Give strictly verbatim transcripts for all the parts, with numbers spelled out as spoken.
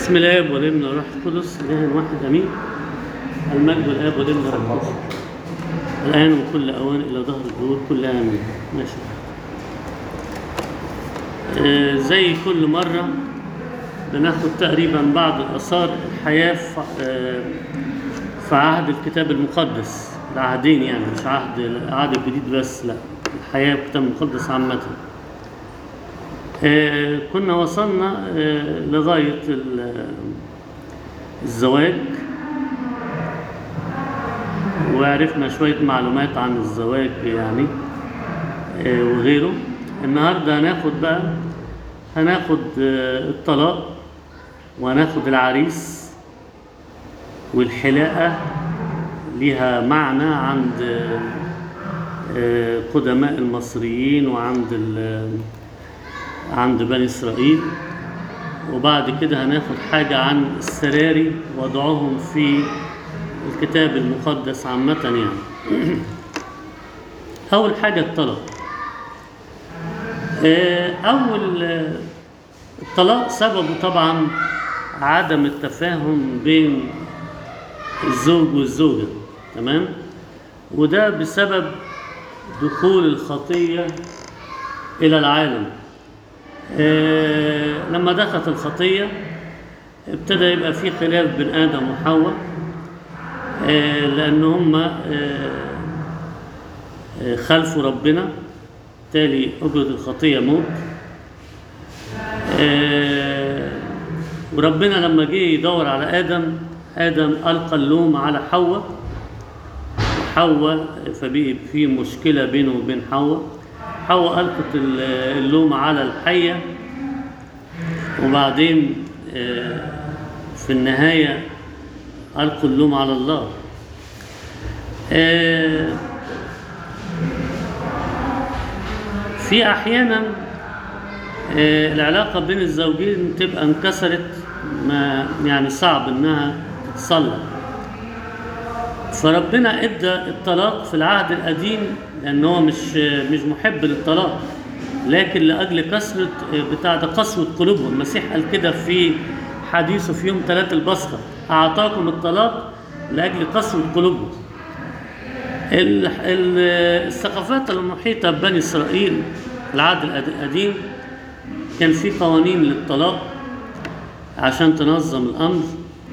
بسم الله والابن والروح القدس اله واحد امين. المجد والاب والابن والروح القدس الان وكل اوان الى ظهر الدهور كلها امين. ماشي. آه زي كل مره بناخد تقريبا بعض اثار الحياه في, آه في عهد الكتاب المقدس، العهدين يعني، مش عهد العهد الجديد بس، لا، الحياه في الكتاب المقدس عامه. آه كنا وصلنا آه لغاية الزواج، وعرفنا شوية معلومات عن الزواج يعني آه وغيره. النهاردة هناخد بقى هناخد آه الطلاق، وهناخد العريس، والحلاقة ليها معنى عند آه قدماء المصريين وعند عند بني إسرائيل. وبعد كده هناخد حاجة عن السراري وضعهم في الكتاب المقدس عامة يعني. أول حاجة الطلاق. أول الطلاق سببه طبعا عدم التفاهم بين الزوج والزوجة، تمام؟ وده بسبب دخول الخطية إلى العالم. آه لما دخلت الخطية ابتدى يبقى في خلاف بين آدم وحواء، آه لأن هم آه آه خالفوا ربنا، بالتالي أجرة الخطية موت. آه وربنا لما جه يدور على آدم، آدم ألقى اللوم على حواء، وحواء فبقي في مشكلة بينه وبين حواء. حواء ألقت اللوم على الحية، وبعدين في النهاية ألقوا اللوم على الله. في أحيانا العلاقة بين الزوجين تبقى انكسرت، ما يعني صعب إنها تتصلح، فربنا ادى الطلاق في العهد القديم، لأنه هو مش مش محب للطلاق، لكن لأجل كسرة بتاع ده قسوة قلوبهم. المسيح قال كده في حديثه في يوم ثلاث البصرة: أعطاكم الطلاق لأجل قسوة قلوبهم. الثقافات المحيطة ببني إسرائيل في العهد القديم كان في قوانين للطلاق عشان تنظم الأمر.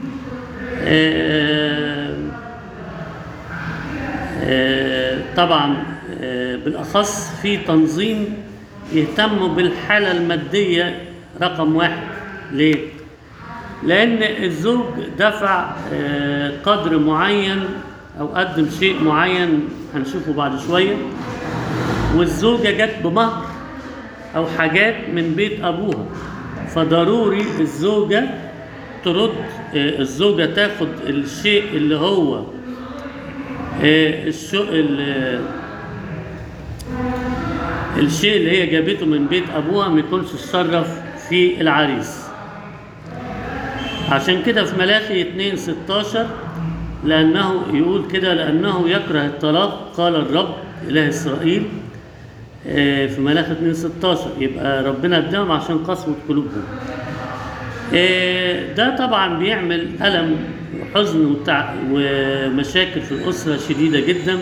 طبعا بالأخص في تنظيم يهتموا بالحالة المادية رقم واحد. ليه؟ لأن الزوج دفع قدر معين أو قدم شيء معين هنشوفه بعد شوية، والزوجة جت بمهر أو حاجات من بيت أبوها، فضروري الزوجة ترد، الزوجة تاخد الشيء اللي هو الشيء اللي هي جابته من بيت أبوها، ما يكونش تصرف في العريس. عشان كده في ملاخي اثنين ستاشر لأنه يقول كده: لأنه يكره الطلاق قال الرب إله إسرائيل. في ملاخي اثنين ستاشر يبقى ربنا اداهم عشان قسوة قلوبهم. ده طبعا بيعمل ألم وحزن ومشاكل في الأسرة شديدة جدا.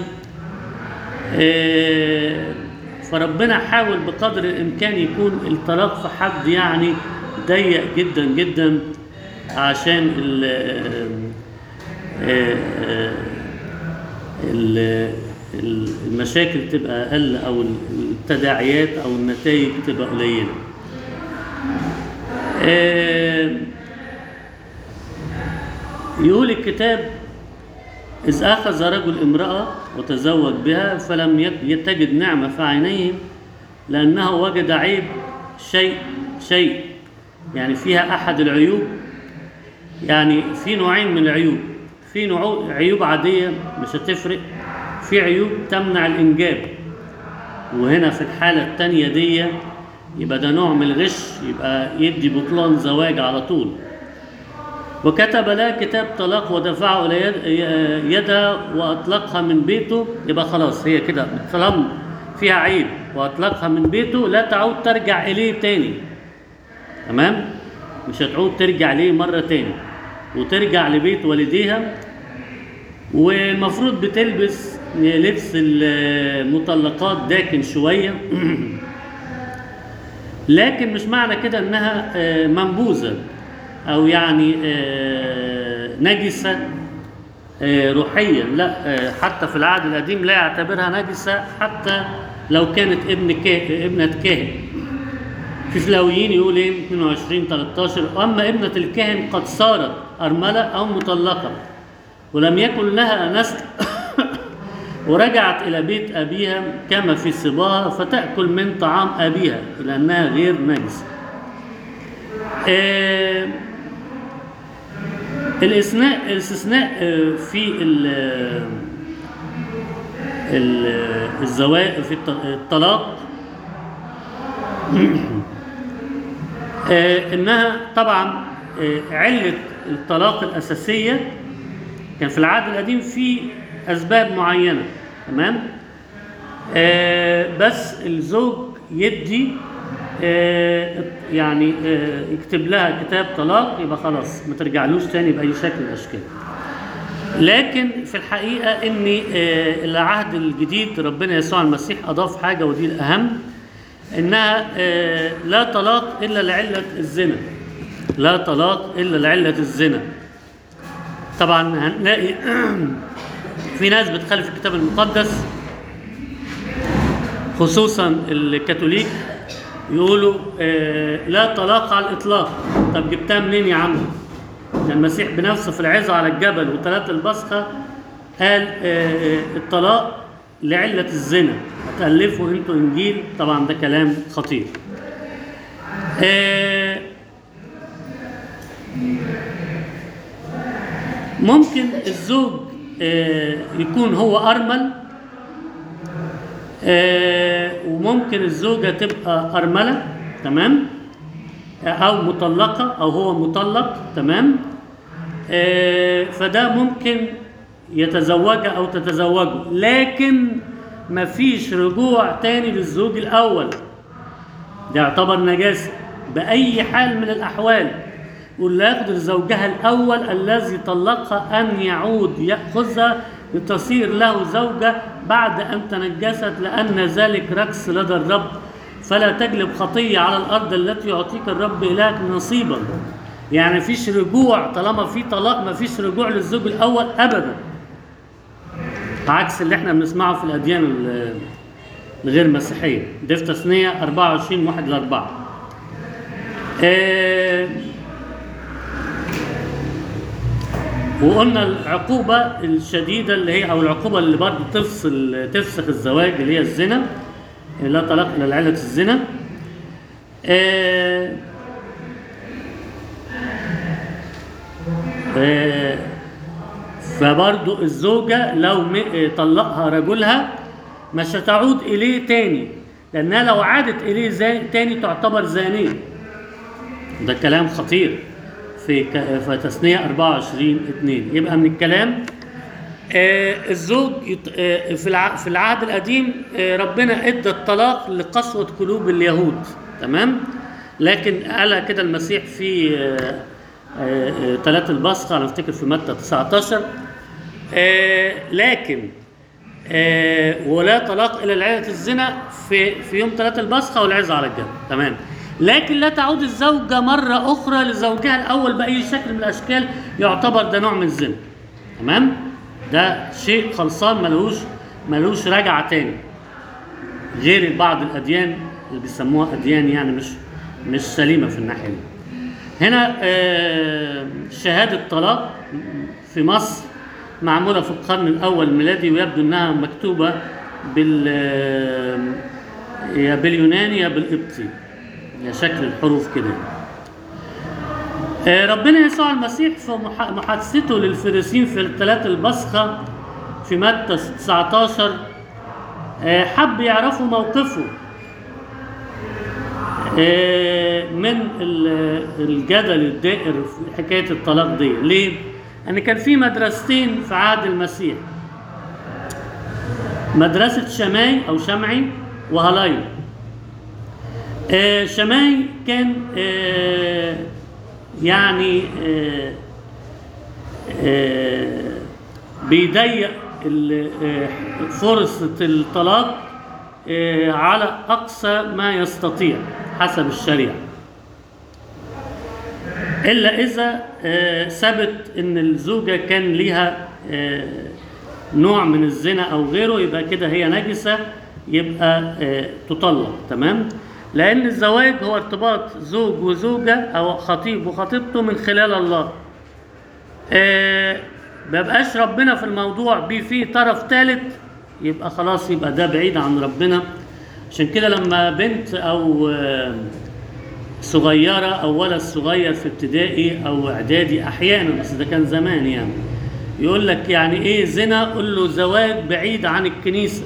فربنا حاول بقدر الإمكان يكون الطلاق في حد يعني ضيق جدا جدا، عشان المشاكل تبقى أقل، أو التداعيات أو النتائج تبقى قليلة. يقول الكتاب: إذ أخذ رجل امرأة وتزوج بها فلم يتجد نعمة في عينيه، لأنه وجد عيب شيء شيء يعني فيها أحد العيوب. يعني في نوعين من العيوب: في نوع عيوب عادية مش هتفرق، في عيوب تمنع الإنجاب، وهنا في الحالة التانية دي يبقى ده نوع من الغش، يبقى يدي بطلان زواج على طول. وكتب لها كتاب طلاق ودفعه إلى يدها وأطلقها من بيته. يبقى خلاص هي كده طالما فيها عيب وأطلقها من بيته لا تعود ترجع إليه تاني، تمام؟ مش هتعود ترجع ليه مرة تاني، وترجع لبيت والديها. والمفروض بتلبس لبس المطلقات داكن شوية لكن مش معنى كده انها منبوذة او يعني نجسة روحيا، لا، حتى في العهد القديم لا يعتبرها نجسة حتى لو كانت ابن كاهن، ابنة كاهن. في لاويين يقول ايه اثنين وعشرين ثلاثة عشر: اما ابنة الكاهن قد صارت ارملة او مطلقة ولم يكن لها نسل ورجعت الى بيت ابيها كما في صباها فتأكل من طعام ابيها لانها غير نجسة. آه الاستثناء الاستثناء في الزواج في الطلاق انها طبعا علة الطلاق الاساسية كان في العهد القديم في اسباب معينة، تمام. بس الزوج يدي يعني يكتب لها كتاب طلاق يبقى خلاص ما ترجعلوش تاني بأي شكل من الأشكال. لكن في الحقيقة إن العهد الجديد ربنا يسوع المسيح أضاف حاجة ودي الأهم، إنها لا طلاق إلا لعلة الزنا، لا طلاق إلا لعلة الزنا. طبعا هنلاقي في ناس بتخالف الكتاب المقدس خصوصا الكاثوليك يقولوا آه لا طلاق على الإطلاق. طب جبتها منين يا عم؟ ده المسيح بنفسه في العظة على الجبل وثلاث البصخة قال آه الطلاق لعلة الزنا، هتألفوا انتوا إنجيل. طبعا ده كلام خطير. آه ممكن الزوج آه يكون هو أرمل، آه وممكن الزوجة تبقى أرملة، تمام، أو مطلقة أو هو مطلق، تمام. آه فده ممكن يتزوجها أو تتزوجه، لكن مفيش رجوع تاني للزوج الأول، ده يعتبر نجاسة بأي حال من الأحوال. ولا يقدر زوجها الأول الذي طلقها أن يعود يأخذها لتصير له زوجة بعد أن تنجست، لأن ذلك ركس لدى الرب، فلا تجلب خطية على الأرض التي يعطيك الرب إلهك نصيبا. يعني مفيش رجوع، طالما في طلاق مفيش رجوع للزوج الأول أبدا، عكس اللي احنا بنسمعه في الأديان الغير مسيحية. ده في تثنية أربعة وعشرين واحد لأربعة. اه وقلنا العقوبة الشديدة اللي هي أو العقوبة اللي برضه تفصل تفسخ الزواج اللي هي الزنا، لا طلاق إلا لعلة الزنا. آه آه فبرضه الزوجة لو طلقها رجلها مش هتعود إليه تاني، لأنها لو عادت إليه زي تاني تعتبر زانية. ده كلام خطير في في تثنية أربعة وعشرين اثنين. يبقى من الكلام آه الزوج آه في في العهد القديم آه ربنا ادى الطلاق لقسوة قلوب اليهود، تمام. لكن قالها كده المسيح في آه آه ثلاث البصخة، انا افتكر في متى تسعة عشر. آه لكن آه ولا طلاق الى لعلة الزنا في في يوم ثلاث البصخة والعظة على الجبل، تمام. لكن لا تعود الزوجة مرة أخرى لزوجها الأول بأي شكل من الأشكال، يعتبر ده نوع من الزنا، تمام. ده شيء خلصان ملوش ملوش رجعة تاني، غير بعض الأديان اللي بيسموها أديان يعني مش مش سليمة في الناحية دي. هنا آه شهادة طلاق في مصر معمولة في القرن الأول الميلادي، ويبدو أنها مكتوبة بال يا باليوناني يا بالقبطي، يا شكل الحروف كده. آه ربنا يسوع المسيح في محادثته للفريسيين في الثلاث البصخة في متى تسعة عشر آه حب يعرفوا موقفه آه من الجدل الدائر في حكاية الطلاق دي. ليه؟ أن كان في مدرستين في عهد المسيح، مدرسة شماي أو شمعي وهلاي. آه شماي كان آه يعني آه آه بيضيق ال- آه، فرصة الطلاق آه، على أقصى ما يستطيع حسب الشريعة، إلا إذا آه، ثبت إن الزوجة كان ليها آه، نوع من الزنا أو غيره، يبقى كده هي نجسة، يبقى آه، تطلق. تمام؟ لأن الزواج هو ارتباط زوج وزوجة أو خطيب وخطيبته من خلال الله. آه، مبقاش ربنا في الموضوع بيه فيه طرف ثالث، يبقى خلاص، يبقى ده بعيد عن ربنا. عشان كده لما بنت أو آه، صغيرة أو ولد صغير في ابتدائي أو إعدادي أحيانا، بس ده كان زمان يعني، يقول لك يعني إيه زنا؟ قل له زواج بعيد عن الكنيسة،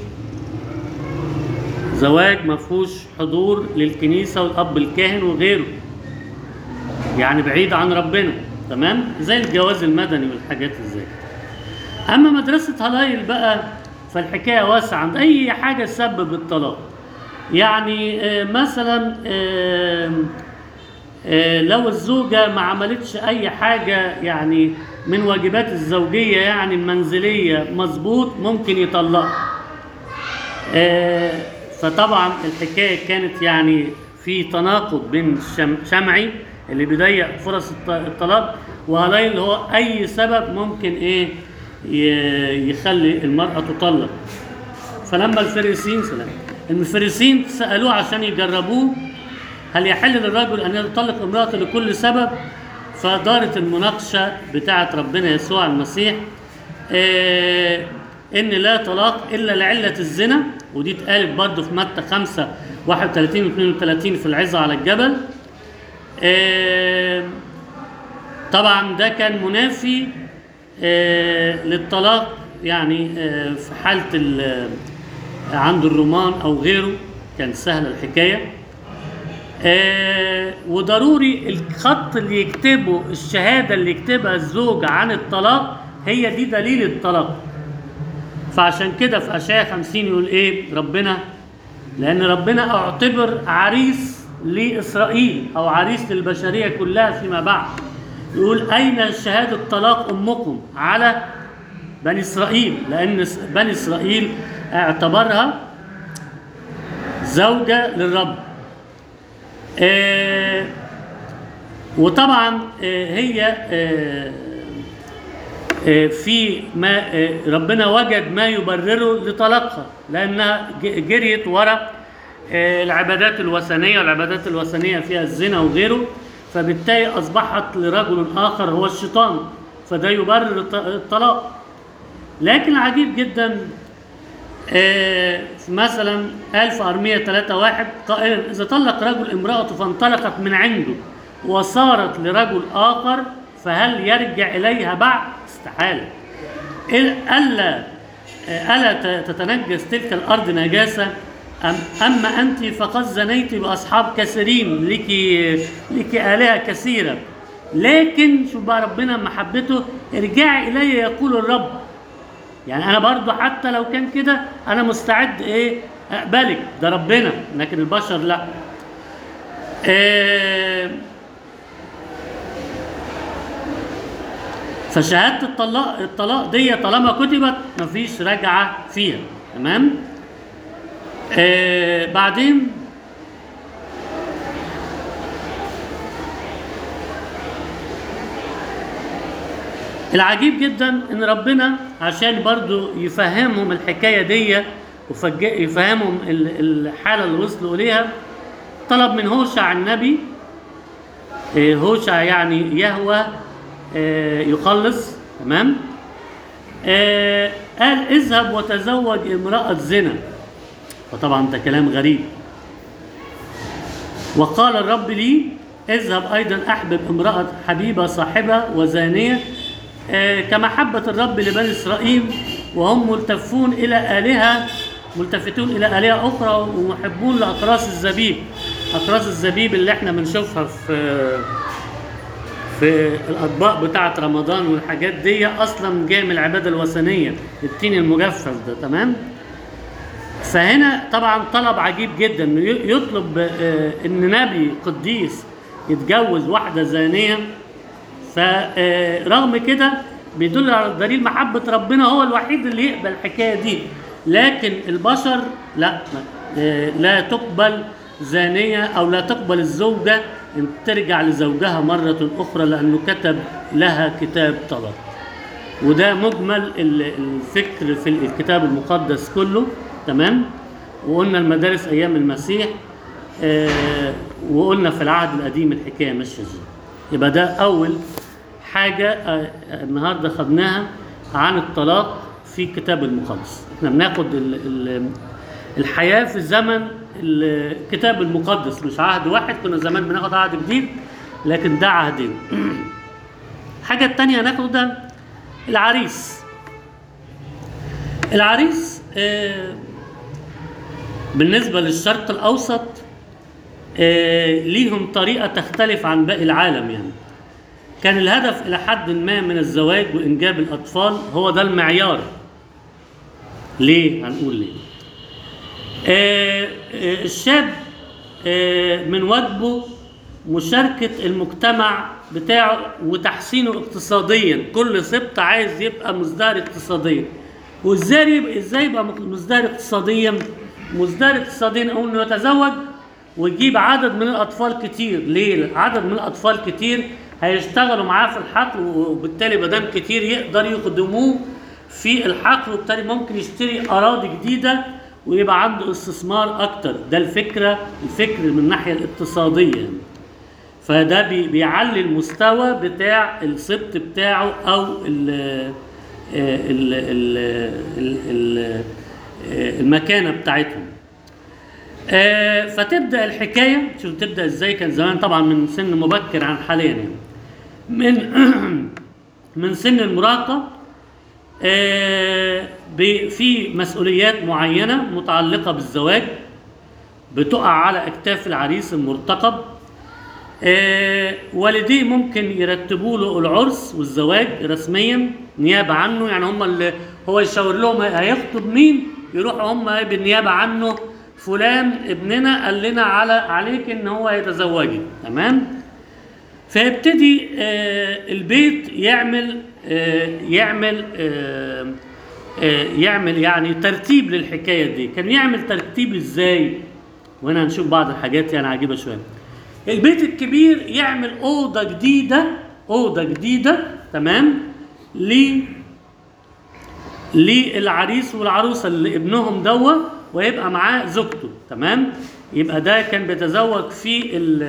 زواج ما فيهوش حضور للكنيسة والأب الكاهن وغيره، يعني بعيد عن ربنا. تمام؟ زي الجواز المدني والحاجات ازاي. اما مدرسة هلايل بقى فالحكاية واسعة، عند اي حاجة تسبب الطلاق. يعني آه، مثلا آه، آه، لو الزوجة ما عملتش اي حاجة يعني من واجبات الزوجية يعني المنزلية مظبوط، ممكن يطلقها. آه، فطبعا الحكاية كانت يعني في تناقض بين الشم- شمعي اللي بيضيق فرص الط- الطلاق، وهلاقي اللي هو اي سبب ممكن ايه ي- يخلي المرأة تطلق. فلما الفريسين سلام الفريسين سألوه عشان يجربوه هل يحل للرجل ان يطلق امرأته لكل سبب، فدارت المناقشة بتاعت ربنا يسوع المسيح آه ان لا طلاق الا لعلة الزنا، ودي اتقالت برضه في متى خمسة واحد وثلاثين و اثنين وثلاثين في العظة على الجبل. آه طبعا ده كان منافي آه للطلاق، يعني آه في حالة ال- عند الرومان او غيره كان سهل الحكاية. آه وضروري الخط اللي يكتبه، الشهادة اللي يكتبها الزوج عن الطلاق هي دي دليل الطلاق. فعشان كده في أشعياء خمسين يقول ايه ربنا؟ لأن ربنا اعتبر عريس لإسرائيل أو عريس للبشرية كلها فيما بعد، يقول أين شهادة طلاق أمكم على بني إسرائيل، لأن بني إسرائيل اعتبرها زوجة للرب. آه وطبعا آه هي آه آه في ما آه ربنا وجد ما يبرره لطلاقها، لأنها ج- جريت وراء آه العبادات الوثنية، والعبادات الوثنية فيها الزنا وغيره، فبالتالي أصبحت لرجل آخر هو الشيطان، فده يبرر الط- الطلاق. لكن عجيب جدا آه، مثلا قال في أرمية ثلاثة واحد قائلا إذا طلق رجل امرأته فانطلقت من عنده وصارت لرجل آخر فهل يرجع إليها بعد؟ استحالة. إل- ألا آه، ألا ت- تتنجس تلك الأرض نجاسة؟ أم أما أنت فقد زنيت بأصحاب كثيرين، لك لك آلهة كثيرة. لكن شوف بقى ربنا محبته، ارجعي إلي يقول الرب. يعني انا برضو حتى لو كان كده انا مستعد ايه اقبلك، ده ربنا، لكن البشر لا. إيه فشهادة الطلاق الطلاق دي طالما كتبت مفيش رجعة فيها. تمام. إيه بعدين العجيب جدا ان ربنا عشان برضو يفهمهم الحكاية دي ويفهمهم الحالة اللي وصلوا اليها، طلب من هوشع النبي. آه، هوشع يعني يهوى آه، يخلص. تمام. آه، قال اذهب وتزوج امرأة زنا، فطبعا ده كلام غريب. وقال الرب لي اذهب ايضا احبب امرأة حبيبة صاحبة وزانية آه، كمحبة الرب لبني إسرائيل، وهم ملتفون إلى آلهة ملتفتون إلى آلهة أخرى ومحبون لأقراص الزبيب. أقراص الزبيب اللي احنا بنشوفها في في الأطباق بتاعة رمضان والحاجات دي أصلا جاية من العبادة الوثنية، التين المجفف ده. تمام. فهنا طبعا طلب عجيب جدا انه يطلب آه، ان نبي قديس يتجوز واحدة زانية. فرغم كده بيدل على دليل محبة ربنا، هو الوحيد اللي يقبل الحكاية دي، لكن البشر لا، لا تقبل زانية أو لا تقبل الزوجة أن ترجع لزوجها مرة أخرى، لأنه كتب لها كتاب طلاق. وده مجمل الفكر في الكتاب المقدس كله، تمام. وقلنا المدارس أيام المسيح، وقلنا في العهد القديم الحكاية ماشية ازاي. يبقى ده أول حاجة النهاردة خدناها عن الطلاق في الكتاب المقدس. احنا بناخد الحياة في زمن الكتاب المقدس، مش عهد واحد. كنا زمان بناخد عهد جديد، لكن ده عهدين. الحاجة التانية هناخد ده العريس. العريس آه بالنسبة للشرق الأوسط آه ليهم طريقة تختلف عن باقي العالم. يعني كان الهدف إلى حد ما من الزواج وإنجاب الأطفال، هو ده المعيار. ليه؟ هنقول ليه. آه آه الشاب آه من واجبه مشاركة المجتمع بتاعه وتحسينه اقتصاديا. كل سبط عايز يبقى مزدهر اقتصاديا. وازاي يبقى ازاي يبقى مزدهر اقتصاديا؟ مزدهر اقتصاديا هو انه يتزوج ويجيب عدد من الاطفال كتير. ليه؟ عدد من الاطفال كتير هيشتغلوا معاه في الحقل، وبالتالي ما دام كتير يقدر يخدموه في الحقل، وبالتالي ممكن يشتري اراضي جديده ويبقى عنده استثمار اكتر. ده الفكره الفكر من الناحيه الاقتصاديه. فده بيعلي المستوى بتاع السبط بتاعه او ال ال ال المكانه بتاعتهم. فتبدا الحكايه، شوف تبدا ازاي. كان زمان طبعا من سن مبكر عن حاليا، يعني من من سن المراهقه في مسؤوليات معينه متعلقه بالزواج بتقع على اكتاف العريس المرتقب. آه والديه ممكن يرتبوا له العرس والزواج رسميا نيابه عنه. يعني هم اللي هو يشاور لهم هيخطب مين، يروحوا هم بالنيابه عنه، فلان ابننا قال لنا على عليك ان هو يتزوجي، تمام. فيبتدي آه البيت يعمل آه يعمل آه آه يعمل يعني ترتيب للحكايه دي. كان يعمل ترتيب ازاي؟ وهنا هنشوف بعض الحاجات يعني عجيبه شويه. البيت الكبير يعمل أوضة جديدة أوضة جديدة تمام ل للعريس والعروسة اللي ابنهم دوا، ويبقى معاه زوجته، تمام. يبقى ده كان بيتزوج في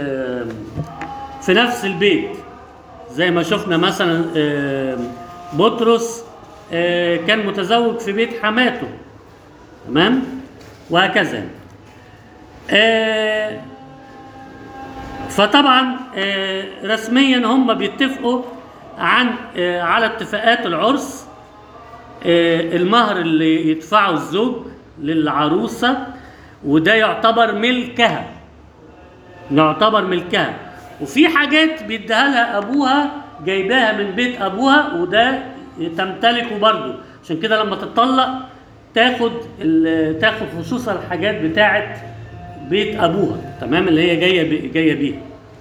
في نفس البيت، زي ما شفنا مثلا بطرس كان متزوج في بيت حماته، تمام، وهكذا. فطبعا رسميا هم بيتفقوا عن على اتفاقات العرس. المهر اللي يدفعه الزوج للعروسة، وده يعتبر ملكها يعتبر ملكها وفي حاجات بيديها لها ابوها جايباها من بيت ابوها، وده تمتلكه برضه. عشان كده لما تتطلق تاخد تاخد خصوصا الحاجات بتاعت بيت ابوها، تمام، اللي هي جايه جايه بيها.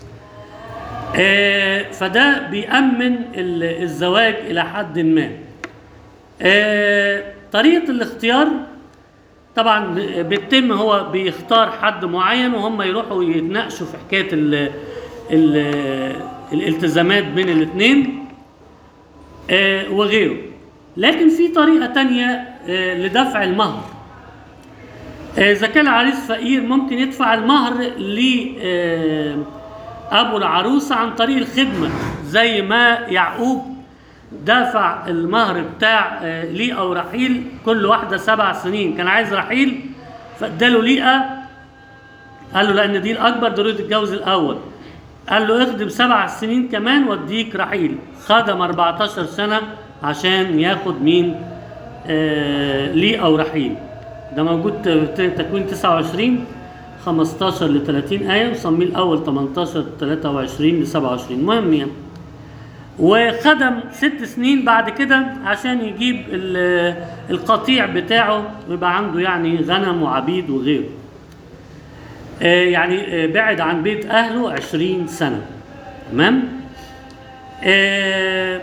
آه فده بيأمن الزواج الى حد ما. آه طريقه الاختيار طبعا بيتم، هو بيختار حد معين وهم يروحوا يتناقشوا في حكايه ال ال الالتزامات بين الاثنين آه وغيره. لكن في طريقه تانية آه لدفع المهر. إذا كان العريس فقير ممكن يدفع المهر لأبو العروسة عن طريق الخدمة، زي ما يعقوب دفع المهر بتاع ليئة أو رحيل، كل واحدة سبع سنين. كان عايز رحيل فاداله ليئة، قال له لأن دي الأكبر ضروري تتجوز الأول، قال له اخدم سبع سنين كمان واديك رحيل. خدم أربعتاشر سنة عشان ياخد مين؟ آه ليئة أو رحيل. ده موجود تكوين تسعة وعشرين خمستاشر ل ثلاثين آية، وصموئيل الأول تمنتاشر ثلاثة وعشرين ل سبعة وعشرين. مهم يعني. وخدم ست سنين بعد كده عشان يجيب القطيع بتاعه ويبقى عنده يعني غنم وعبيد وغيره. آه يعني آه بعد عن بيت اهله عشرين سنة. تمام. آه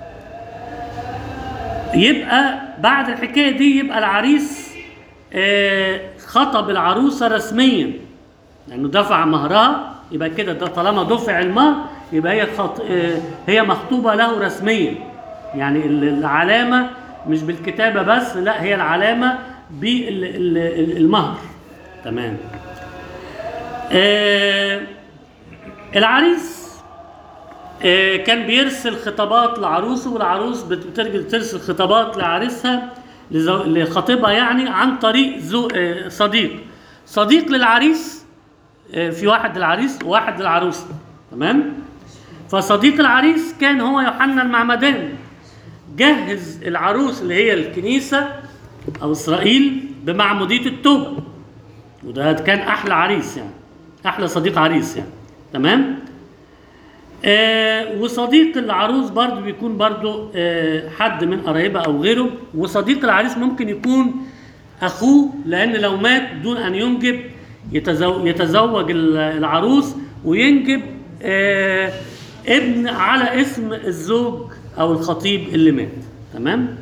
يبقى بعد الحكاية دي يبقى العريس آه خطب العروسة رسميا لانه دفع مهرها، يبقى كده ده طالما دفع المهر يبقى هي خط... آه هي مخطوبة له رسميا. يعني العلامة مش بالكتابة بس، لا هي العلامة بالمهر. تمام. آه العريس آه كان بيرسل خطابات لعروسه، والعروس بترجع ترسل خطابات لعريسها لخطيبها يعني عن طريق زو آه صديق صديق للعريس. آه في واحد للعريس وواحد للعروسة. تمام. فصديق العريس كان هو يوحنا المعمدان، جهز العروس اللي هي الكنيسة أو إسرائيل بمعمودية التوبة، وده كان أحلى عريس يعني، أحلى صديق عريس يعني. تمام. آه وصديق العروس برضو بيكون برضو آه حد من قرايبها أو غيره، وصديق العريس ممكن يكون أخوه، لأن لو مات دون أن ينجب يتزوج, يتزوج العروس وينجب آه ابن على اسم الزوج أو الخطيب اللي مات. تمام.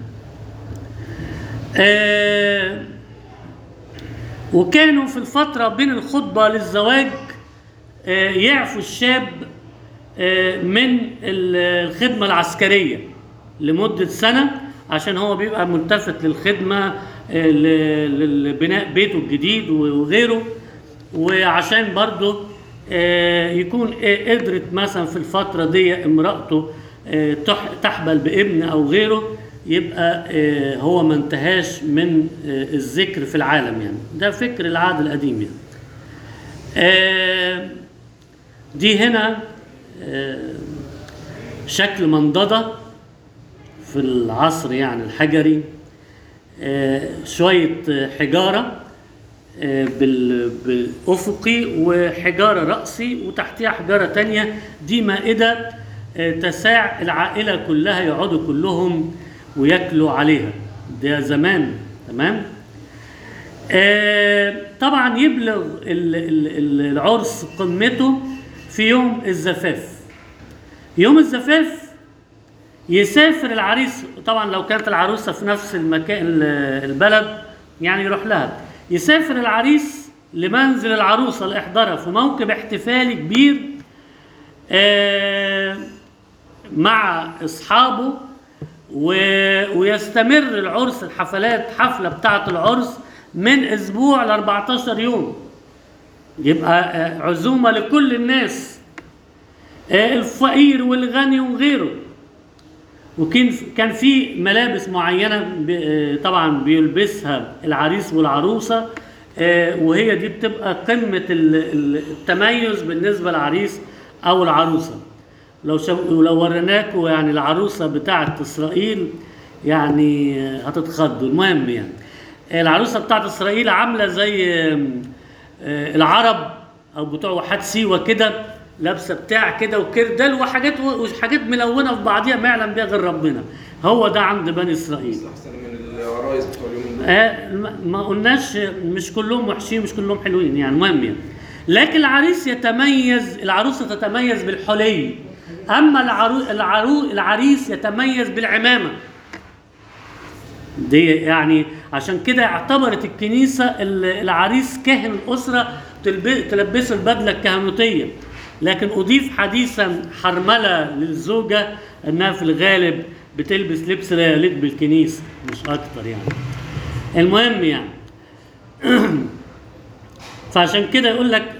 آه وكانوا في الفترة بين الخطبة للزواج آه يعفوا الشاب آه من الخدمة العسكرية لمدة سنة، عشان هو بيبقى ملتفت للخدمة آه لبناء بيته الجديد وغيره، وعشان برضه آه يكون آه قدرت مثلا في الفترة دي امرأته آه تحبل بابن أو غيره، يبقى آه هو ما انتهاش من آه الذكر في العالم يعني. ده فكر العهد القديم يعني. آه دي هنا آه شكل منضدة في العصر يعني الحجري، آه شوية حجارة آه بالأفقي وحجارة رأسي وتحتها حجارة تانية. دي مائدة آه تساع العائلة كلها، يقعدوا كلهم وياكلوا عليها، ده زمان. تمام. آه طبعا يبلغ العرس قمته في يوم الزفاف. يوم الزفاف يسافر العريس، طبعا لو كانت العروسة في نفس المكان البلد يعني يروح لها. يسافر العريس لمنزل العروسة لإحضارها في موكب احتفالي كبير آه مع أصحابه، ويستمر العرس الحفلات حفلة بتاعة العرس من أسبوع ل أربعتاشر يوم. يبقى عزومة لكل الناس، الفقير والغني وغيره. وكان كان في ملابس معينة طبعا بيلبسها العريس والعروسة، وهي دي بتبقى قمة التميز بالنسبة للعريس أو العروسة. لو شو لو وريناكوا يعني العروسة بتاعت إسرائيل يعني هتتخضوا. المهم يعني العروسة بتاعت إسرائيل عاملة زي العرب أو بتوع وحات سيوة كده، لابسة بتاع كده وكردل وحاجات وحاجات ملونة في بعضيها ما يعلم بيها غير ربنا. هو ده عند بني إسرائيل. أحسن من العرايس بتوع اليومين دول. آه ما قلناش مش كلهم وحشين مش كلهم حلوين يعني. المهم يعني لكن العريس يتميز، العروسة تتميز بالحلي، أما العرو... العرو... العريس يتميز بالعمامة دي. يعني عشان كده اعتبرت الكنيسة العريس كاهن الأسرة تلبسه البدلة الكهنوتية، لكن أضيف حديثا حرملة للزوجة أنها في الغالب بتلبس لبس لا يليق بالكنيسة مش أكتر يعني. المهم يعني فعشان كده يقول لك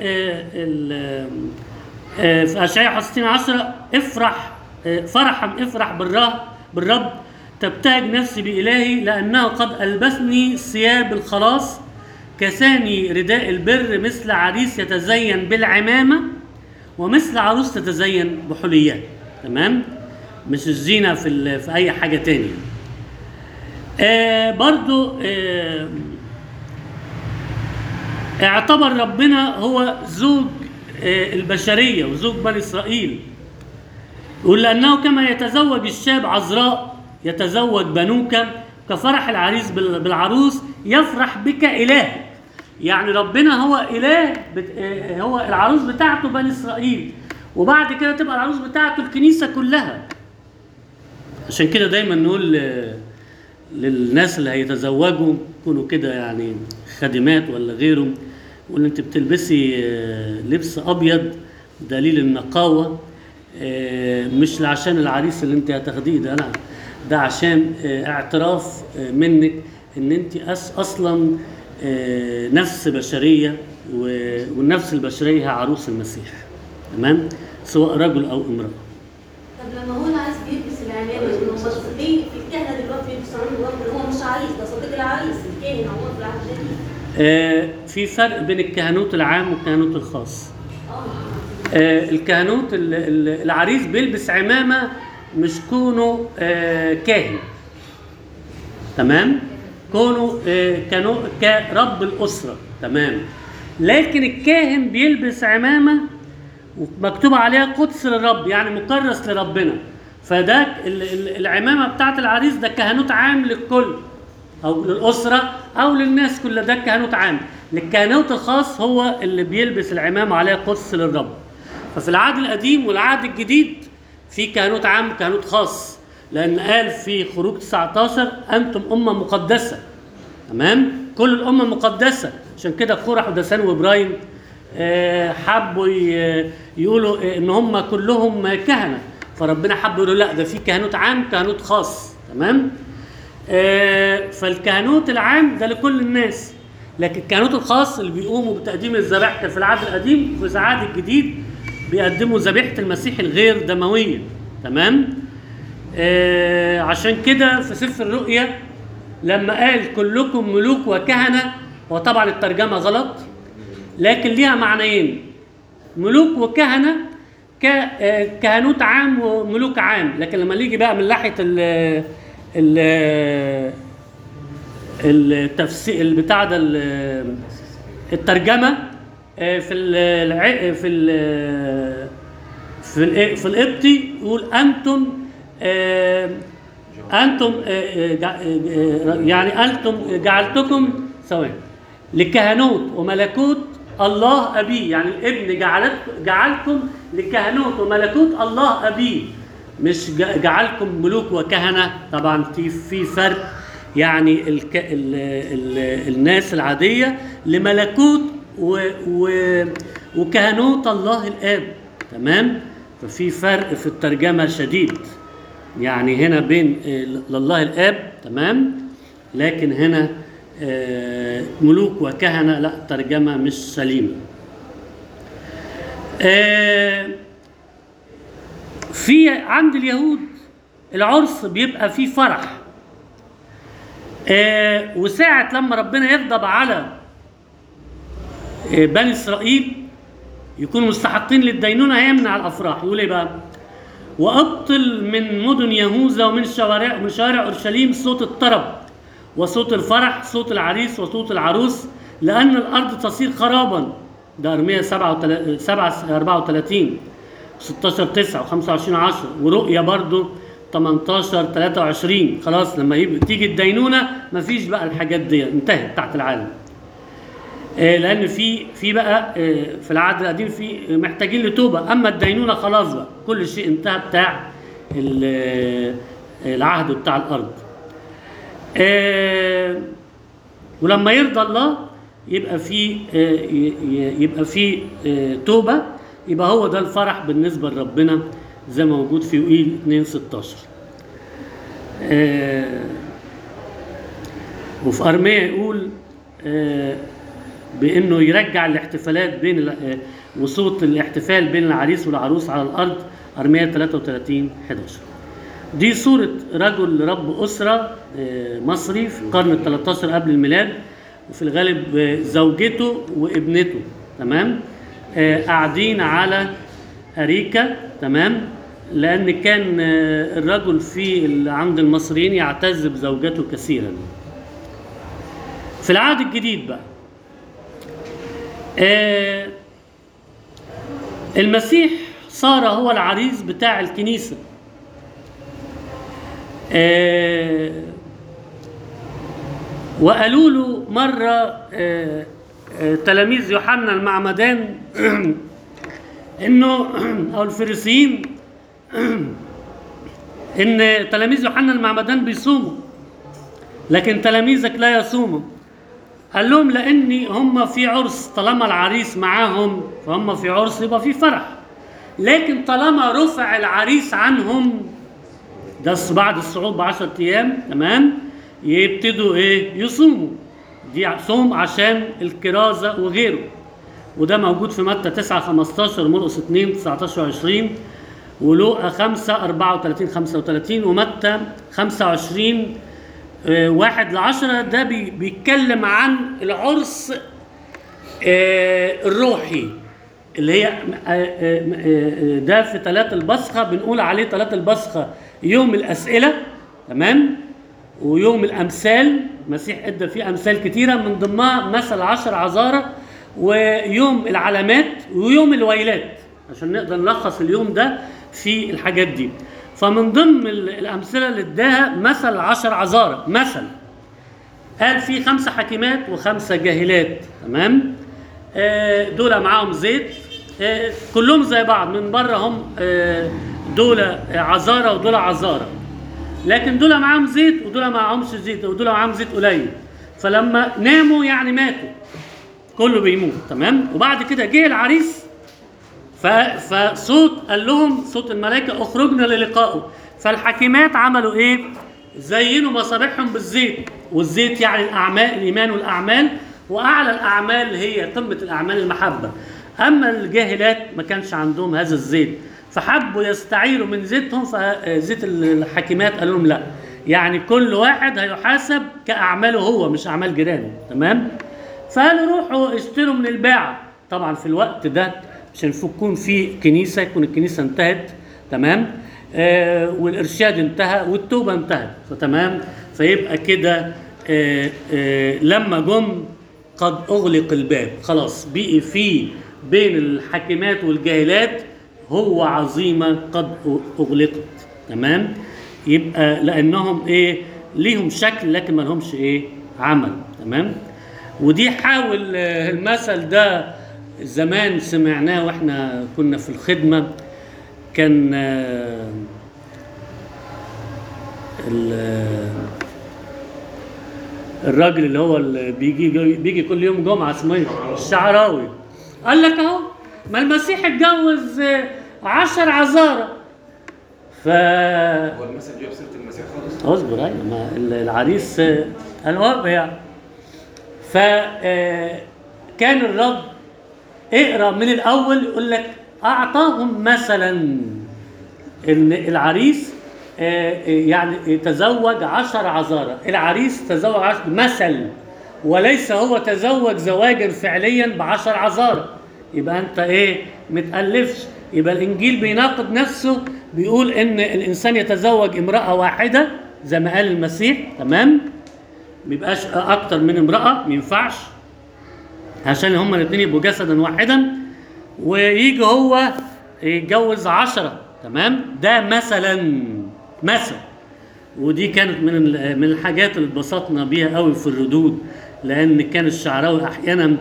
في أشعياء ستين عشرة افرح فرحا افرح بالرب بالرب تبتهج نفسي بإلهي، لأنه قد ألبسني ثياب الخلاص، كساني رداء البر، مثل عريس يتزين بالعمامة ومثل عروس تتزين بحليات. تمام. مش الزينة في في أي حاجة تانية. آه برضو آه اعتبر ربنا هو زوج آه البشرية وزوج بني إسرائيل، يقول لأنه كما يتزوج الشاب عذراء يتزوج بنوك، كفرح العريس بالعروس يفرح بك إلهك. يعني ربنا هو اله بت... آه، هو العروس بتاعته بني اسرائيل، وبعد كده تبقى العروس بتاعته الكنيسه كلها. عشان كده دايما نقول ل- للناس اللي هيتزوجوا يكونوا كده يعني خادمات ولا غيره، يقول انت بتلبسي آه، لبس ابيض دليل النقاوه، آه، مش عشان العريس اللي انت هتاخديه ده، لا، ده عشان آه، اعتراف آه، منك ان انت أس اصلا آه، نفس بشريه، و- والنفس البشريه هي عروس المسيح. تمام، سواء رجل او امراه. طب لما هو العريس بيلبس العمامه، انه مصدقين في الكهنه دلوقتي بيلبسوا عمامه، هو مش عريس، ده صديق العريس الكاهن هو في العهد الجديد. آه، في فرق بين الكهنوت العام والكهنوت الخاص. اه آه، الكهنوت ال- ال- العريس بيلبس عمامة مش كونه آه، كاهن. تمام، كونه آه، كانو كرب الأسرة. تمام، لكن الكاهن بيلبس عمامة ومكتوب عليها قدس للرب، يعني مكرس لربنا. فده ال- ال- العمامة بتاعت العريس ده كهنوت عام للكل، او للاسره او للناس كلها، ده كهنوت عام. للكهنوت الخاص هو اللي بيلبس العمامه عليها قدس للرب. ففي العهد القديم والعهد الجديد في كهنوت عام وكهنوت خاص، لان قال في خروج تسعتاشر انتم امه مقدسه. تمام، كل الامه مقدسه. عشان كده كورح ودسان وابراهيم آه، حبوا ي- يقولوا آه، ان هم كلهم كهنه، فربنا حب يقولوا لا، ده في كهنوت عام كهنوت خاص. تمام، آه، فالكهنوت العام ده لكل الناس، لكن الكهنوت الخاص اللي بيقوموا بتقديم الذبائح في العهد القديم، في العهد الجديد بيقدموا ذبيحه المسيح الغير دمويه. تمام، آه، عشان كده في سفر الرؤيا لما قال كلكم ملوك وكهنه، هو طبعا الترجمه غلط، لكن ليها معنيين: ملوك وكهنه ك- آه، كهنوت عام وملوك عام. لكن لما نيجي بقى من ناحيه ال ال التفسير بتاع ده ال- الترجمه آه، في ال في ال في ال في القبطي يقول انتم آه، انتم آه، آه، جع- آه، يعني انتم جعلتكم ثواني لكهنوت وملكوت الله ابيه، يعني الابن جعلت جعلكم لكهنوت وملكوت الله ابيه، مش ج- جعلكم ملوك وكهنه. طبعا في في فرق، يعني الك ال ال الناس العاديه لملكوت و و وكهنوت الله الاب. تمام، ففي فرق في الترجمه شديد، يعني هنا بين آه، لله الاب. تمام، لكن هنا آه، ملوك وكهنه لا، ترجمه مش سليمه. آه، في عند اليهود العرس بيبقى فيه فرح، آه، وساعة لما ربنا يغضب على آه، بني إسرائيل يكونوا مستحقين للدينونة، هيمنع الأفراح. يقول إيه بقى؟ وأبطل من مدن يهوذا ومن شوارع من شوارع أورشليم صوت الطرب وصوت الفرح، صوت العريس وصوت العروس، لأن الأرض تصير خرابا. ده أرمية سبعة أربعة وثلاثين ستاشر تسعة وخمسة وعشرين عشرة، ورؤية برضو تمنتاشر تلاتة وعشرين. خلاص لما يبقى تيجي الدينونة مفيش بقى الحاجات دي، انتهت بتاعت العالم. آه، لان في في بقى آه، في العهد القديم في محتاجين لتوبه، اما الدينونه خلاص بقى كل شيء انتهى بتاع ال- آه، العهد بتاع الارض. آه، ولما يرضى الله يبقى في آه، ي- ي- يبقى في آه، توبه، يبقى هو ده الفرح بالنسبه لربنا زي ما موجود في يوئيل اتنين ستاشر. آه، وفي ارميا يقول آه، بانه يرجع الاحتفالات بين ال- آه، وصوت الاحتفال بين العريس والعروس على الارض، ارميا تلاتة وتلاتين حداشر. دي صورة رجل رب أسرة آه، مصري في القرن ال تلتاشر قبل الميلاد، وفي الغالب آه، زوجته وابنته. تمام، آه، قاعدين على أريكة. تمام، لأن كان آه، الرجل في ال- عند المصريين يعتز بزوجته كثيرا. في العهد الجديد بقى آه، المسيح صار هو العريس بتاع الكنيسة. آه، وقالوا له مرة آه، آه، تلاميذ يوحنا المعمدان انه او الفريسيين ان تلاميذ يوحنا المعمدان بيصوموا لكن تلاميذك لا يصوموا. قال لهم لاني هم في عرس، طالما العريس معاهم فهم في عرس يبقى في فرح، لكن طالما رفع العريس عنهم ده بعد الصعود بعشرة ايام تمام يبتدوا ايه يصوموا. دي صوم عشان الكرازه وغيره، وده موجود في متى تسعة خمستاشر، مرقس اتنين تسعتاشر وعشرين، ولوقا خمسة أربعة وتلاتين خمسة وتلاتين، ومتى خمسة وعشرين آه، واحد لعشرة. ده بي بيتكلم عن العرس آه، الروحي اللي هي آه، آه، ده في تلات البصخة، بنقول عليه تلات البصخة يوم الأسئلة تمام، ويوم الأمثال. المسيح ادى فيه أمثال كتيرة من ضمنها مثل عشر عذارى، ويوم العلامات، ويوم الويلات، عشان نقدر نلخص اليوم ده في الحاجات دي. فمن ضمن الأمثلة اللي اداها مثل عشر عذارى. مثل قال في خمسة حكيمات وخمسة جاهلات تمام، آه دول معاهم زيت، آه كلهم زي بعض من بره، هم آه دول عذارى ودول عذارى، لكن دول معاهم زيت ودول معاهمش زيت، ودول معاهم زيت قليل. فلما ناموا يعني ماتوا، كله بيموت تمام. وبعد كده جه العريس، فصوت قال لهم صوت الملائكه اخرجنا للقائه. فالحكيمات عملوا ايه؟ زينوا مصابيحهم بالزيت، والزيت يعني الاعمال، الايمان والاعمال، واعلى الاعمال هي قمه الاعمال المحبه. اما الجاهلات ما كانش عندهم هذا الزيت، فحبوا يستعيروا من زيتهم، فزيت الحكيمات قالوا لهم لا، يعني كل واحد هيحاسب كاعماله هو مش اعمال جيرانه تمام. فقالوا روحوا اشتروا من الباعة. طبعا في الوقت ده عشان يكون في كنيسه، يكون الكنيسه انتهت تمام، آه والارشاد انتهى والتوبه انتهت فتمام. فيبقى كده آه آه لما جم قد اغلق الباب، خلاص بقي في بين الحاكمات والجاهلات هو عظيمه قد اغلقت تمام. يبقى لانهم ايه ليهم شكل لكن ما لهمش ايه عمل تمام. ودي حاول آه المثل ده زمان سمعناه واحنا كنا في الخدمة. كان آه الراجل اللي هو اللي بيجي بيجي كل يوم جمعة اسمه ايه؟ الشعراوي. قال لك اهو ما المسيح اتجوز آه عشر عذارى. ف هو المثل جاب سيرة المسيح خالص؟ اصبر ايوه، ما العريس آه الواب يعني. ف آه كان الرب اقرا من الاول يقول لك اعطاهم مثلا ان العريس يعني تزوج عشر عذارى، العريس تزوج عشر مثل، وليس هو تزوج زواجا فعليا بعشر عذارى. يبقى انت ايه متألفش. يبقى الانجيل بيناقض نفسه، بيقول ان الانسان يتزوج امرأة واحدة زي ما قال المسيح تمام، ما يبقاش اكتر من امرأة، ما ينفعش، عشان هما الاثنين يبقوا جسدا واحدا، ويجي هو يتجوز عشرة تمام. ده مثلا مثل. ودي كانت من من الحاجات اللي اتبسطنا بيها قوي في الردود، لان كان الشعراوي احيانا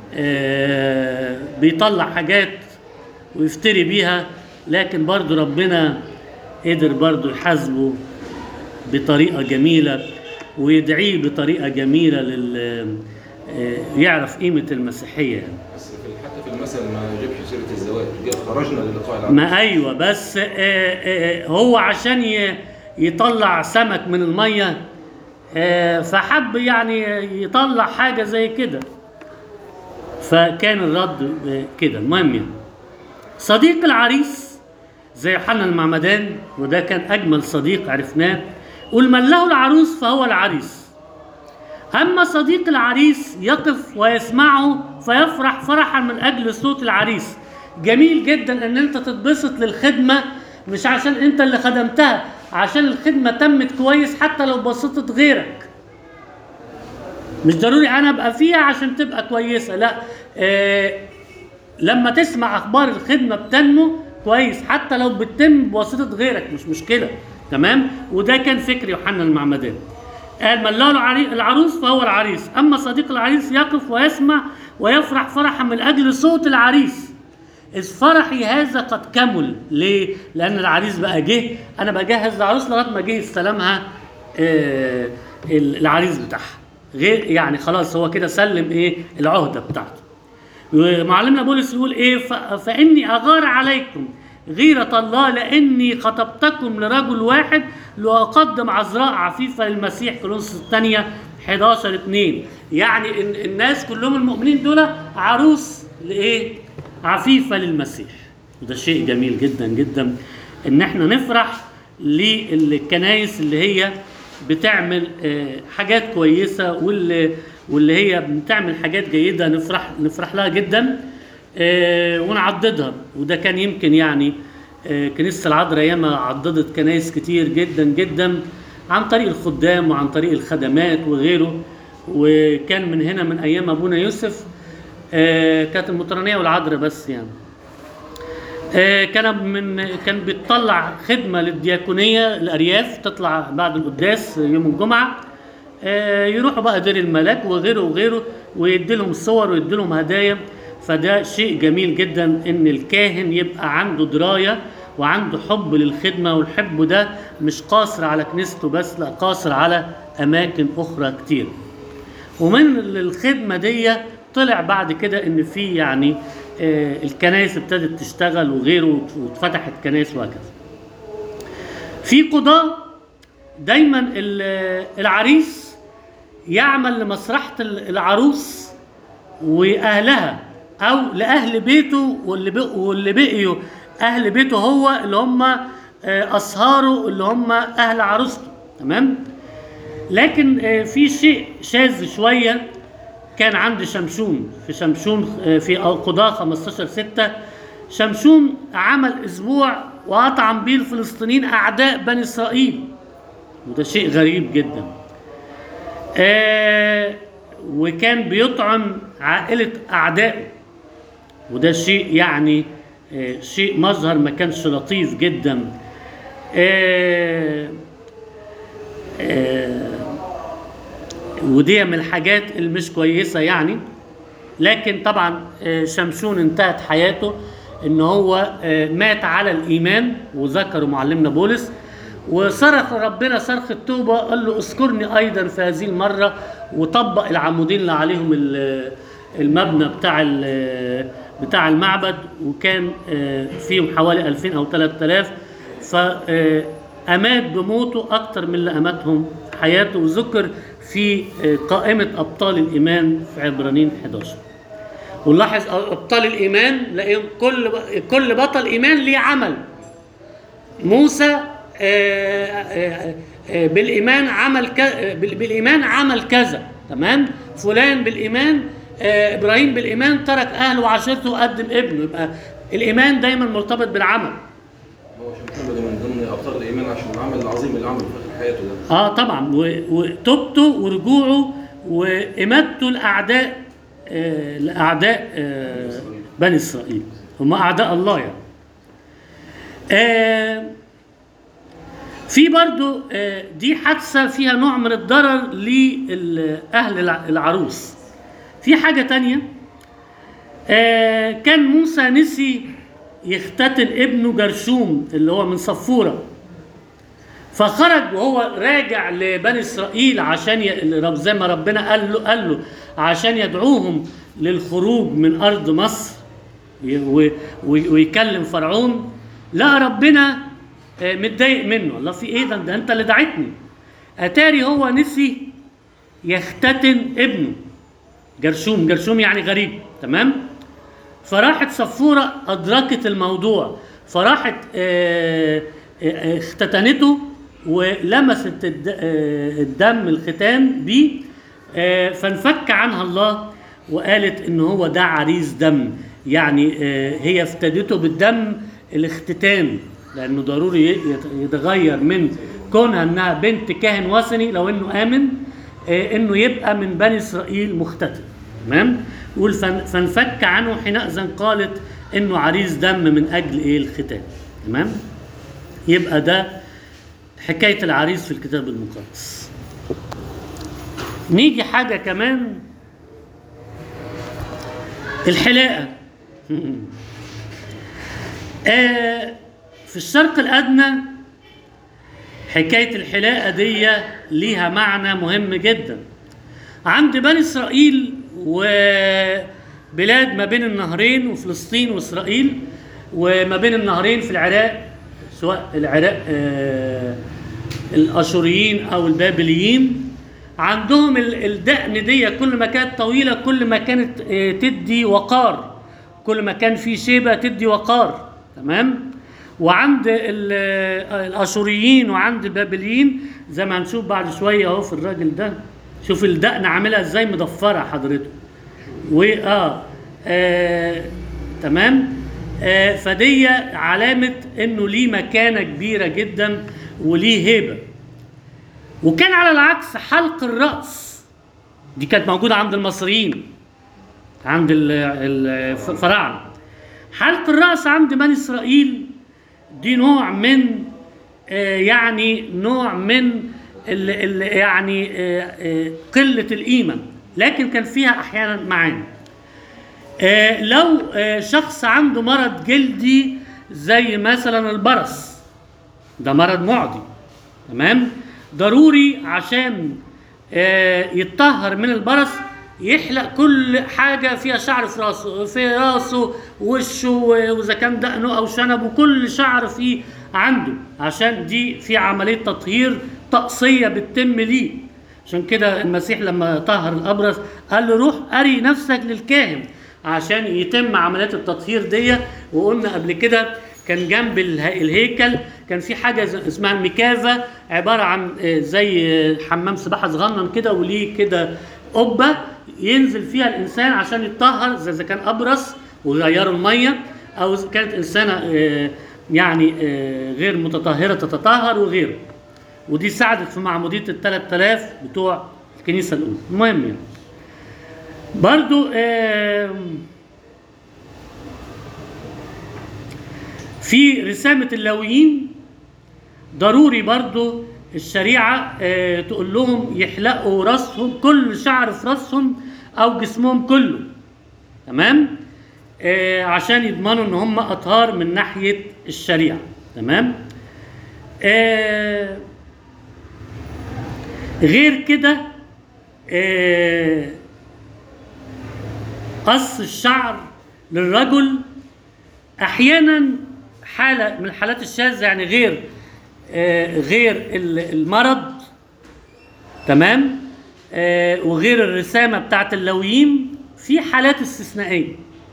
بيطلع حاجات ويفتري بيها، لكن برضو ربنا قدر برضو يحاسبه بطريقة جميلة ويدعيه بطريقة جميلة لل يعرف قيمة المسيحية يعني. بس في حتى في المثل ما جابش سيرة الزواج، جاب خرجنا للقاء العريس. ما أيوة، بس آآ آآ هو عشان يطلع سمك من المية فحب يعني يطلع حاجة زي كده، فكان الرد كده. المهم يعني صديق العريس زي يوحنا المعمدان، وده كان أجمل صديق عرفناه. قل من له العروس فهو العريس، أما صديق العريس يقف ويسمعه فيفرح فرحا من أجل صوت العريس. جميل جدا أن أنت تتبسط للخدمة، مش عشان أنت اللي خدمتها، عشان الخدمة تمت كويس حتى لو بسطت غيرك. مش ضروري أنا أبقى فيها عشان تبقى كويسة، لا، آه لما تسمع أخبار الخدمة بتنمو كويس حتى لو بتتم بواسطة غيرك مش مشكلة تمام. وده كان فكر يوحنا المعمدان. قال من له العروس فهو العريس، أما صديق العريس يقف ويسمع ويفرح فرحا من أجل صوت العريس، إذ فرحي هذا قد كمل. ليه؟ لأن العريس بقى جه، أنا بجهز العروس لغاية ما جه يستلمها آه العريس بتاعها، غير يعني خلاص هو كده سلم إيه العهدة بتاعته. ومعلمنا بولس يقول إيه؟ فإني أغار عليكم غيرة الله لأني خطبتكم لرجل واحد لأقدم عذراء عفيفة للمسيح. كورنثوس الثانية احد عشر اتنين. يعني الناس كلهم المؤمنين دول عروس لإيه؟ عفيفة للمسيح. وده شيء جميل جدا جدا ان احنا نفرح للكنائس اللي هي بتعمل حاجات كويسة، واللي واللي هي بتعمل حاجات جيدة نفرح نفرح لها جدا ونعضدها. وده كان يمكن يعني كنيسة العذراء ياما عضدت كنائس كتير جدا جدا عن طريق الخدام وعن طريق الخدمات وغيره. وكان من هنا من ايام ابونا يوسف آه كانت المطرانية والعذراء بس يعني آه كان من كان بتطلع خدمة للدياكونية الأرياف، تطلع بعد القداس يوم الجمعة آه يروحوا بقى دير الملاك وغيره وغيره ويدي لهم صور ويدي لهم هدايا. فده شيء جميل جدا ان الكاهن يبقى عنده دراية وعنده حب للخدمة، والحب ده مش قاصر على كنيسته بس، لا قاصر على أماكن أخرى كتير. ومن الخدمة دي طلع بعد كده ان في يعني آه الكنائس ابتدت تشتغل وغيره واتفتحت كنائس وهكذا. في قضاء دايما العريس يعمل لمصلحة العروس واهلها او لاهل بيته، واللي بقوا واللي بقيوا اهل بيته هو اللي هم آه اصهاره اللي هم اهل عروسته. تمام. لكن آه في شيء شاذ شويه كان عند شمشون في شمشون في قضاء خمستاشر ستة. شمشون عمل اسبوع واطعم بيه الفلسطينيين اعداء بني اسرائيل، وده شيء غريب جدا. آه وكان بيطعم عائلة اعدائه، وده شيء يعني آه شيء مظهر ما كانش لطيف جدا. آه آه ودي من الحاجات اللي مش كويسة يعني. لكن طبعا شمشون انتهت حياته ان هو مات على الايمان، وذكر معلمنا بولس وصرخ ربنا صرخ التوبة، قال له اذكرني ايضا في هذه المرة، وطبق العمودين اللي عليهم المبنى بتاع بتاع المعبد، وكان فيهم حوالي ألفين او ثلاثة آلاف. فأمات بموته اكتر من اللي اماتهم حياته، وذكر في قائمة أبطال الإيمان في عبرانيين احد عشر. ونلاحظ أبطال الإيمان لقيهم كل كل بطل إيمان ليه عمل. موسى بالإيمان عمل كذا، بالإيمان عمل كذا، تمام. فلان بالإيمان، إبراهيم بالإيمان ترك أهله وعشيرته وقدم ابنه. يبقى الإيمان دايما مرتبط بالعمل. هو عشان كده من ضمن ابطال الايمان عشان العمل العظيم اللي عمله في حياته ده. اه طبعا، وتوبته ورجوعه واماتته لاعداء آه لاعداء آه بني اسرائيل، هم اعداء الله يعني. آه في برضو آه دي حادثه فيها نوع من الضرر لاهل العروس. في حاجه تانية، آه كان موسى نسي يختتن ابنه جرشوم اللي هو من صفورة، فخرج وهو راجع لبني اسرائيل عشان ي... زي ما ربنا قال له قال له عشان يدعوهم للخروج من ارض مصر و... و... ويكلم فرعون. لا ربنا متضايق منه، الله في ايه ده, ده انت اللي دعيتني. اتاري هو نسي يختتن ابنه جرشوم. جرشوم يعني غريب، تمام. فراحت صفورة أدركت الموضوع، فراحت اختتنته ولمست الدم الختان بيه، فانفك عنها الله وقالت إن هو ده عريس دم. يعني هي افتدته بالدم الاختتان، لأنه ضروري يتغير من كونها إنها بنت كاهن وثني لو إنه آمن إنه يبقى من بني إسرائيل مختتن، تمام. يقول فانفك عنه حينئذ قالت انه عريس دم من اجل ايه الختان، تمام. يبقى ده حكايه العريس في الكتاب المقدس. نيجي حاجه كمان الحلاقة. آه في الشرق الأدنى حكاية الحلاقة دي ليها معنى مهم جدا. عند بني إسرائيل وبلاد ما بين النهرين وفلسطين وإسرائيل وما بين النهرين في العراق، سواء العراق آه الأشوريين أو البابليين، عندهم الدقن دي كل ما كانت طويلة كل ما كانت آه تدي وقار، كل ما كان في شيبة تدي وقار. تمام. وعند الاشوريين وعند البابليين زي ما هنشوف بعد شويه اهو في الراجل ده، شوف الدقن عاملها ازاي مضفره حضرته. واه آه، تمام. آه فدي علامه انه ليه مكانه كبيره جدا وليه هيبه. وكان على العكس حلق الراس دي كانت موجوده عند المصريين، عند الفراعنه. حلق الراس عند بني اسرائيل دي نوع من آه يعني نوع من ال ال يعني آه آه قلة القيمة، لكن كان فيها أحيانا معاني. آه لو آه شخص عنده مرض جلدي زي مثلا البرص، ده مرض معدي، تمام، ضروري عشان آه يتطهر من البرص يحلق كل حاجة فيها شعر في راسه، في راسه وشه، وإذا كان دقنه أو شنبه كل شعر فيه عنده، عشان دي في عملية تطهير تقصية بتتم ليه. عشان كده المسيح لما طهر الأبرص قال له روح أري نفسك للكاهن عشان يتم عمليات التطهير دي. وقلنا قبل كده كان جنب الهيكل كان في حاجة اسمها الميكافة، عبارة عن زي حمام سباحة صغنن كده وليه كده قبة ينزل فيها الإنسان عشان يتطهر، زي إذا كان أبرص ويغيروا المية، أو إذا كانت إنسانة يعني غير متطهرة تتطهر وغيره. ودي ساعدت في معمودية الثلاث آلاف بتوع الكنيسة الأولى. المهم يعني برضو في رسامة اللاويين ضروري برضو الشريعة اه تقول لهم يحلقوا راسهم، كل شعر في راسهم أو جسمهم كله، تمام، اه عشان يضمنوا إن هم أطهار من ناحية الشريعة. تمام. اه غير كده اه قص الشعر للرجل أحيانا حالة من الحالات الشاذة، يعني غير آه غير المرض، تمام، آه وغير الرسامة بتاعت اللاويين، في حالات استثنائية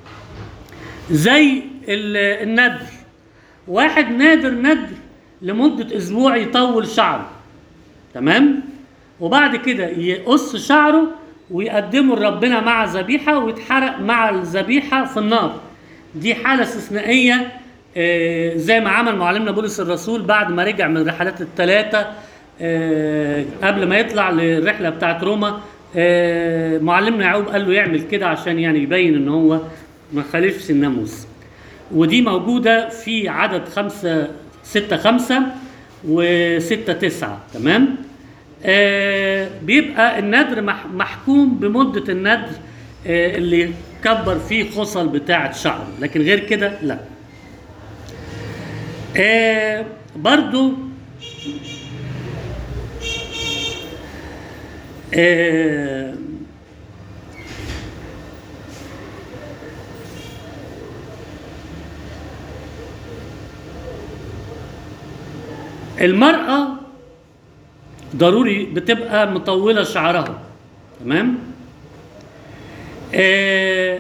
زي الندر. واحد نادر ندر لمدة أسبوع يطول شعره، تمام، وبعد كده يقص شعره ويقدمه لربنا مع ذبيحة ويتحرق مع الذبيحة في النار. دي حالة استثنائية آه زي ما عمل معلمنا بولس الرسول بعد ما رجع من الرحلات الثلاثة آه قبل ما يطلع للرحلة بتاعت روما. آه معلمنا يعقوب قال له يعمل كده عشان يعني يبين ان هو ما خالفش الناموس. ودي موجودة في عدد خمسة ستة خمسة وستة تسعة. تمام. آه بيبقى الندر محكوم بمدة الندر آه اللي كبر فيه خصل بتاعة شعره، لكن غير كده لا. آه برضو آه المرأة ضروري بتبقى مطولة شعرها، تمام. آه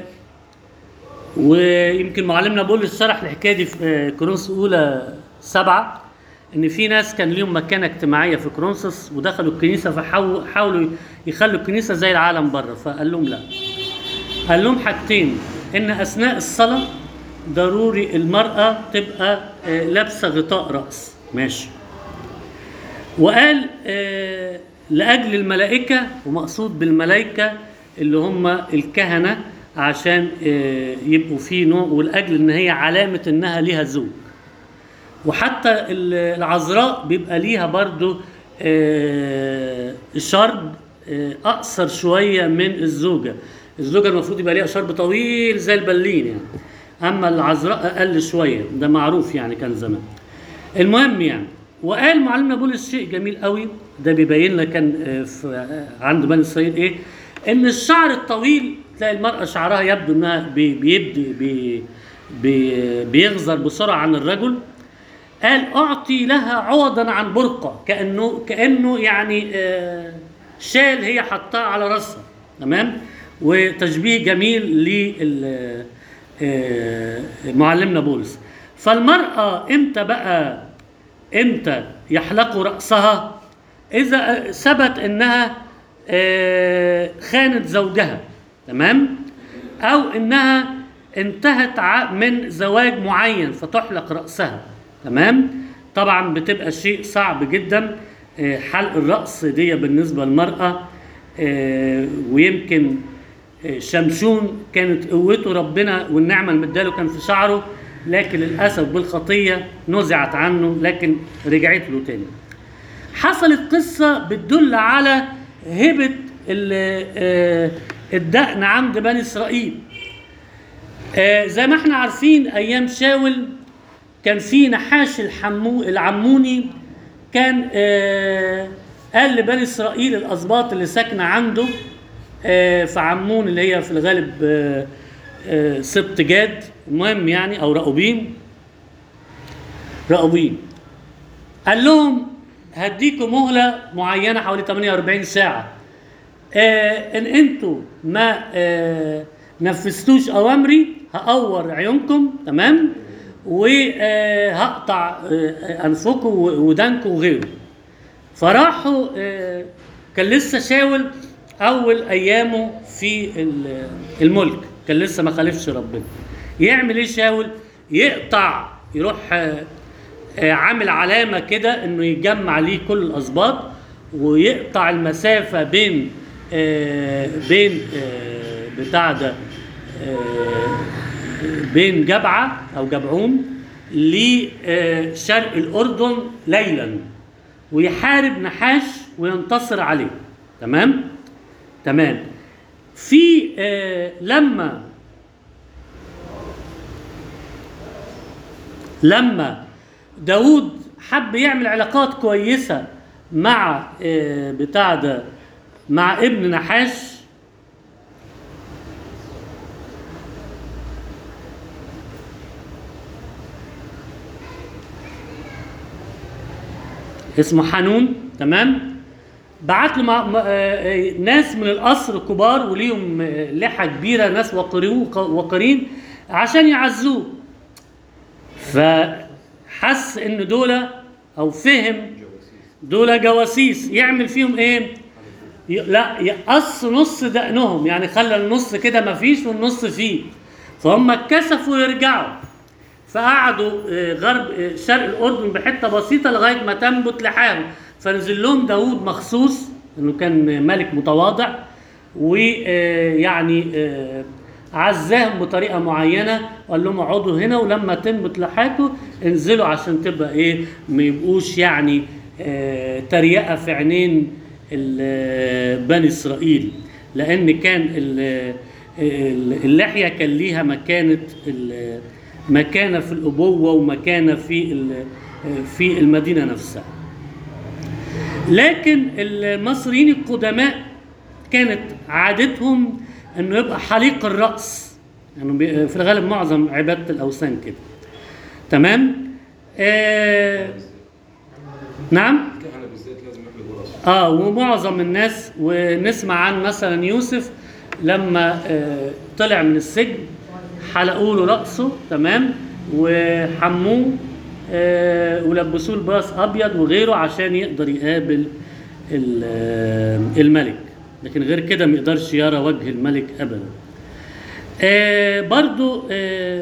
ويمكن معلمنا بولس شرح الحكايه دي في كورنثوس اولى سبعة، ان في ناس كان ليهم مكانه اجتماعيه في كورنثوس ودخلوا الكنيسه فحاولوا يخلوا الكنيسه زي العالم بره، فقال لهم لا. قال لهم حاجتين، ان اثناء الصلاه ضروري المراه تبقى آه لابسه غطاء راس، ماشي. وقال آه لاجل الملائكه، ومقصود بالملائكه اللي هم الكهنه عشان يبقوا فيه نوع، والاجل ان هي علامه انها ليها زوج. وحتى العذراء بيبقى ليها برضو شرب اقصر شويه من الزوجه، الزوجة المفروض يبقى ليها شرب طويل زي البلين يعني، أما العذراء أقل شوية، ده معروف يعني كان زمان. المهم يعني، وقال معلمنا بولس شيء جميل قوي، ده بيبين لك كان في عند بني إسرائيل إيه؟ إن الشعر الطويل تلاقي المرأة شعرها يبدو إنها بي بيبدي بي بي بيغزر بسرعة عن الرجل. قال أعطي لها عوضا عن برقة، كأنه كأنه يعني آه شال هي حطها على راسها، تمام؟ وتشبيه جميل لمعلمنا بولس. فالمرأة امتى بقى امتى يحلق رأسها؟ إذا ثبت إنها آه خانت زوجها، تمام؟ أو إنها انتهت من زواج معين فتحلق رأسها، تمام؟ طبعا بتبقى شيء صعب جدا حلق الرأس دي بالنسبة للمرأة. ويمكن شمشون كانت قوته ربنا والنعمة اللي مداله كان في شعره، لكن للأسف بالخطية نزعت عنه، لكن رجعت له تاني. حصلت قصة بتدل على هبة الدقن عند بني إسرائيل. زي ما احنا عارفين أيام شاول كان في نحاش الحمو العموني، كان آه قال لبني إسرائيل الأسباط اللي ساكنة عنده آه في عمون اللي هي في الغالب آه آه سبط جاد، المهم يعني، أو رأوبيم رأوبيم قال لهم هديكم مهلة معينة حوالي ثمانية وأربعين ساعة، آه إن أنتوا ما آه نفذتوش أوامري هقور عيونكم، تمام؟ وهقطع انفكم ودانكم وغيره. فراحوا كان لسه شاول اول ايامه في الملك، كان لسه ما خالفش ربنا. يعمل ايه شاول؟ يقطع، يروح عامل علامه كده انه يجمع ليه كل الاسباط، ويقطع المسافه بين بين بتاع ده بين جبعة أو جبعون لشرق الأردن ليلا، ويحارب نحاش وينتصر عليه، تمام؟ تمام. في آه لما لما داود حب يعمل علاقات كويسة مع آه بتاع ده مع ابن نحاش، اسمه حنون، تمام؟ بعت له ناس من القصر كبار وليهم لحى كبيره، ناس وقرين عشان يعزوه. فحس ان دول او فهم دول جواسيس، يعمل فيهم ايه؟ لا، يقص نص دقنهم، يعني خلى النص كده ما فيش والنص فيه، فهم اتكسفوا يرجعوا. فقعدوا غرب شرق الأردن بحتة بسيطة لغاية ما تنبت لحاهم. فنزل لهم داود مخصوص، انه كان ملك متواضع، ويعني عزاهم بطريقة معينة، وقال لهم اقعدوا هنا ولما تنبت لحاكم انزلوا عشان تبقى ايه، ما يبقوش يعني تريقة في عينين بني إسرائيل، لأن كان اللحية كان ليها مكانة مكانة في الأبوة ومكانة في في المدينة نفسها. لكن المصريين القدماء كانت عادتهم انه يبقى حليق الرأس، يعني في الغالب معظم عبادة الأوثان كده، تمام؟ آه نعم؟ اه ومعظم الناس، ونسمع عن مثلا يوسف لما آه طلع من السجن حلقوا له رأسه، تمام؟ وحموه آه ولبسوه لباس ابيض وغيره عشان يقدر يقابل الملك، لكن غير كده ما يقدرش يرى وجه الملك ابدا. آه برضو آه